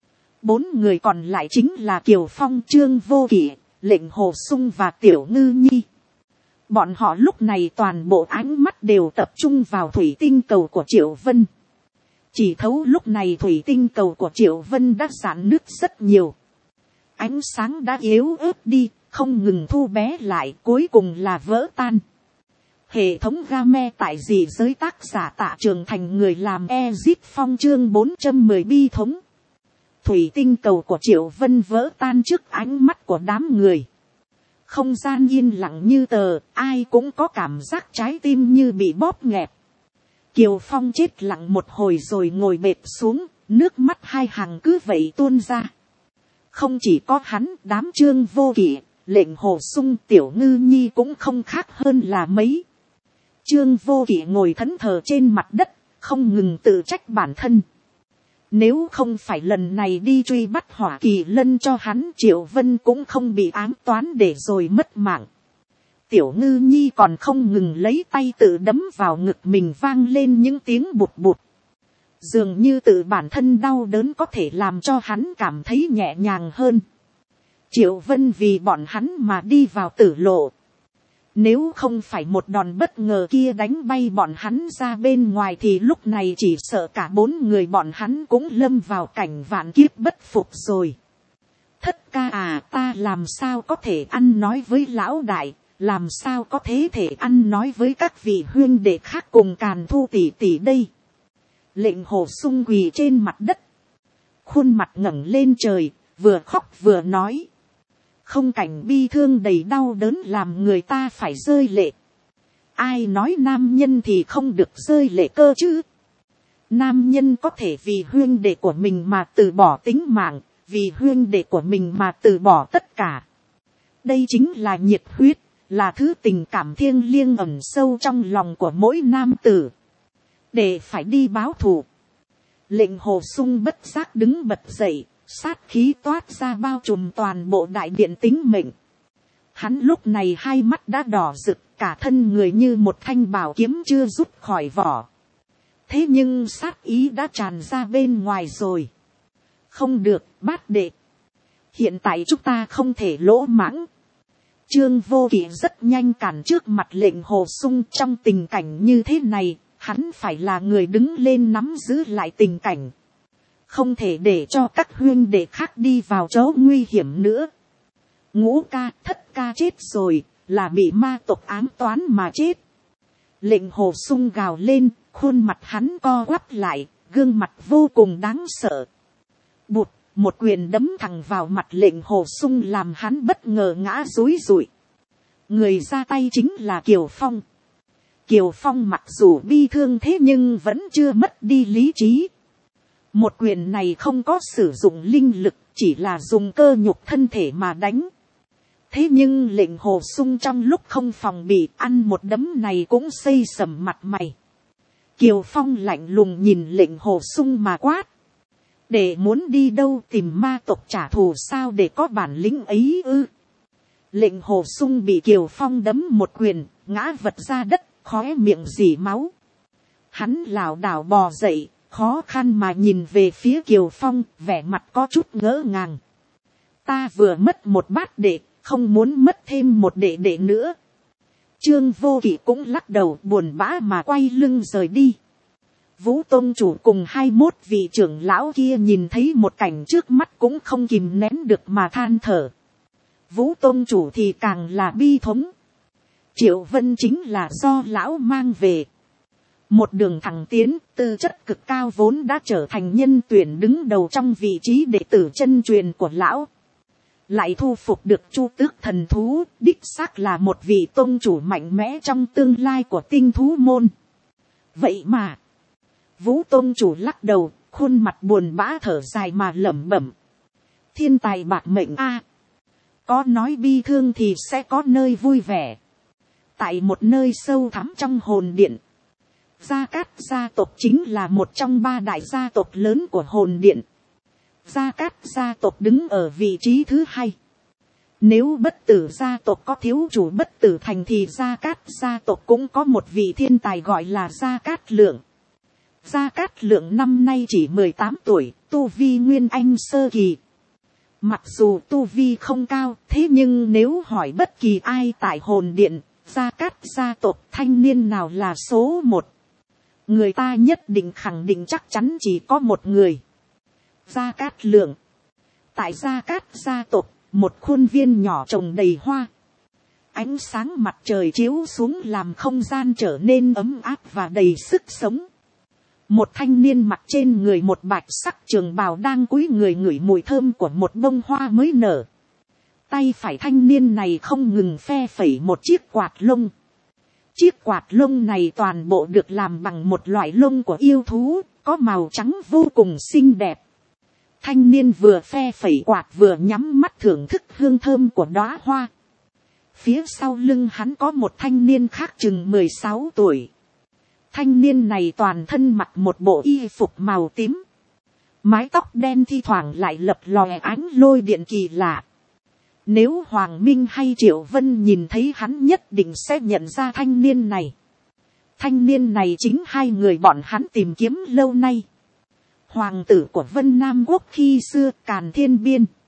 4 người còn lại chính là Kiều Phong, Trương Vô Kỵ, Lệnh Hồ Sung và Tiểu Ngư Nhi. Bọn họ lúc này toàn bộ ánh mắt đều tập trung vào thủy tinh cầu của Triệu Vân. Chỉ thấu lúc này thủy tinh cầu của Triệu Vân đã rạn nứt rất nhiều. Ánh sáng đã yếu ớt đi, không ngừng thu bé lại, cuối cùng là vỡ tan. Hệ thống game tại dị giới tác giả Tạ Trường Thành, người làm Ezip Phong, chương 410 bi thống. Thủy tinh cầu của Triệu Vân vỡ tan trước ánh mắt của đám người. Không gian yên lặng như tờ, ai cũng có cảm giác trái tim như bị bóp nghẹt. Kiều Phong chết lặng một hồi rồi ngồi bệt xuống, nước mắt hai hàng cứ vậy tuôn ra. Không chỉ có hắn, đám Trương Vô Kỵ, Lệnh Hồ Sung, Tiểu Ngư Nhi cũng không khác hơn là mấy. Trương Vô Kỵ ngồi thẫn thờ trên mặt đất, không ngừng tự trách bản thân. Nếu không phải lần này đi truy bắt Hỏa Kỳ Lân cho hắn, Triệu Vân cũng không bị ám toán để rồi mất mạng. Tiểu Ngư Nhi còn không ngừng lấy tay tự đấm vào ngực mình, vang lên những tiếng bụt bụt. Dường như tự bản thân đau đớn có thể làm cho hắn cảm thấy nhẹ nhàng hơn. Triệu Vân vì bọn hắn mà đi vào tử lộ. Nếu không phải một đòn bất ngờ kia đánh bay bọn hắn ra bên ngoài thì lúc này chỉ sợ cả 4 người bọn hắn cũng lâm vào cảnh vạn kiếp bất phục rồi. Thất ca à, ta làm sao có thể ăn nói với lão đại, làm sao có thể ăn nói với các vị huynh đệ khác cùng Càn Thu tỷ tỷ đây. Lệnh Hồ Sung quỳ trên mặt đất, khuôn mặt ngẩng lên trời, vừa khóc vừa nói. Không cảnh bi thương đầy đau đớn làm người ta phải rơi lệ. Ai nói nam nhân thì không được rơi lệ cơ chứ? Nam nhân có thể vì huynh đệ của mình mà từ bỏ tính mạng, vì huynh đệ của mình mà từ bỏ tất cả. Đây chính là nhiệt huyết, là thứ tình cảm thiêng liêng ẩn sâu trong lòng của mỗi nam tử. Để phải đi báo thù. Lệnh Hồ Sung bất giác đứng bật dậy, sát khí toát ra bao trùm toàn bộ đại điện tính mệnh. Hắn lúc này hai mắt đã đỏ rực, cả thân người như một thanh bảo kiếm chưa rút khỏi vỏ. Thế nhưng sát ý đã tràn ra bên ngoài rồi. Không được, bát đệ. Hiện tại chúng ta không thể lỗ mãng. Trương Vô Kỵ rất nhanh cản trước mặt Lệnh Hồ Sung. Trong tình cảnh như thế này, hắn phải là người đứng lên nắm giữ lại tình cảnh. Không thể để cho các huynh đệ khác đi vào chỗ nguy hiểm nữa. Ngũ ca, thất ca chết rồi, là bị ma tộc ám toán mà chết. Lệnh Hồ Sung gào lên, khuôn mặt hắn co quắp lại, gương mặt vô cùng đáng sợ. Bụt, một quyền đấm thẳng vào mặt Lệnh Hồ Sung làm hắn bất ngờ ngã rúi rụi. Người ra tay chính là Kiều Phong. Kiều Phong mặc dù bi thương thế nhưng vẫn chưa mất đi lý trí. Một quyền này không có sử dụng linh lực, chỉ là dùng cơ nhục thân thể mà đánh. Thế nhưng Lệnh Hồ Sung trong lúc không phòng bị, ăn một đấm này cũng xây sầm mặt mày. Kiều Phong lạnh lùng nhìn Lệnh Hồ Sung mà quát. Để muốn đi đâu, tìm ma tộc trả thù sao, để có bản lĩnh ấy ư? Lệnh Hồ Sung bị Kiều Phong đấm một quyền, ngã vật ra đất, khóe miệng rỉ máu. Hắn lảo đảo bò dậy, khó khăn mà nhìn về phía Kiều Phong, vẻ mặt có chút ngỡ ngàng. Ta vừa mất một bát đệ, không muốn mất thêm một đệ đệ nữa. Trương Vô Kỵ cũng lắc đầu buồn bã mà quay lưng rời đi. Vũ Tông chủ cùng 21 vị trưởng lão kia nhìn thấy một cảnh trước mắt cũng không kìm nén được mà than thở. Vũ Tông chủ thì càng là bi thống. Triệu Vân chính là do lão mang về. Một đường thẳng tiến, tư chất cực cao vốn đã trở thành nhân tuyển đứng đầu trong vị trí đệ tử chân truyền của lão. lại thu phục được Chu Tước thần thú, đích xác là một vị tôn chủ mạnh mẽ trong tương lai của tinh thú môn. Vậy mà, Vũ tôn chủ lắc đầu, khuôn mặt buồn bã thở dài mà lẩm bẩm. Thiên tài bạc mệnh a, có nói bi thương thì sẽ có nơi vui vẻ. Tại một nơi sâu thẳm trong hồn điện, Gia Cát gia tộc chính là một trong 3 đại gia tộc lớn của hồn điện. Gia Cát gia tộc đứng ở vị trí thứ 2. Nếu Bất Tử gia tộc có thiếu chủ Bất Tử Thành thì Gia Cát gia tộc cũng có một vị thiên tài gọi là Gia Cát Lượng. Gia Cát Lượng năm nay chỉ 18 tuổi, tu vi nguyên anh sơ kỳ. Mặc dù tu vi không cao, thế nhưng nếu hỏi bất kỳ ai tại hồn điện, Gia Cát gia tộc thanh niên nào là số 1, người ta nhất định khẳng định chắc chắn chỉ có một người. Gia Cát Lượng. Tại Gia Cát gia tộc, một khuôn viên nhỏ trồng đầy hoa. Ánh sáng mặt trời chiếu xuống làm không gian trở nên ấm áp và đầy sức sống. Một thanh niên mặc trên người một bạch sắc trường bào đang cúi người ngửi mùi thơm của một bông hoa mới nở. Tay phải thanh niên này không ngừng phe phẩy một chiếc quạt lông. Chiếc quạt lông này toàn bộ được làm bằng một loại lông của yêu thú, có màu trắng vô cùng xinh đẹp. Thanh niên vừa phe phẩy quạt vừa nhắm mắt thưởng thức hương thơm của đóa hoa. Phía sau lưng hắn có một thanh niên khác chừng 16 tuổi. Thanh niên này toàn thân mặc một bộ y phục màu tím. Mái tóc đen thi thoảng lại lập lòe ánh lôi điện kỳ lạ. Nếu Hoàng Minh hay Triệu Vân nhìn thấy hắn nhất định sẽ nhận ra thanh niên này. Thanh niên này chính 2 người bọn hắn tìm kiếm lâu nay. Hoàng tử của Vân Nam Quốc khi xưa Càn Thiên Biên.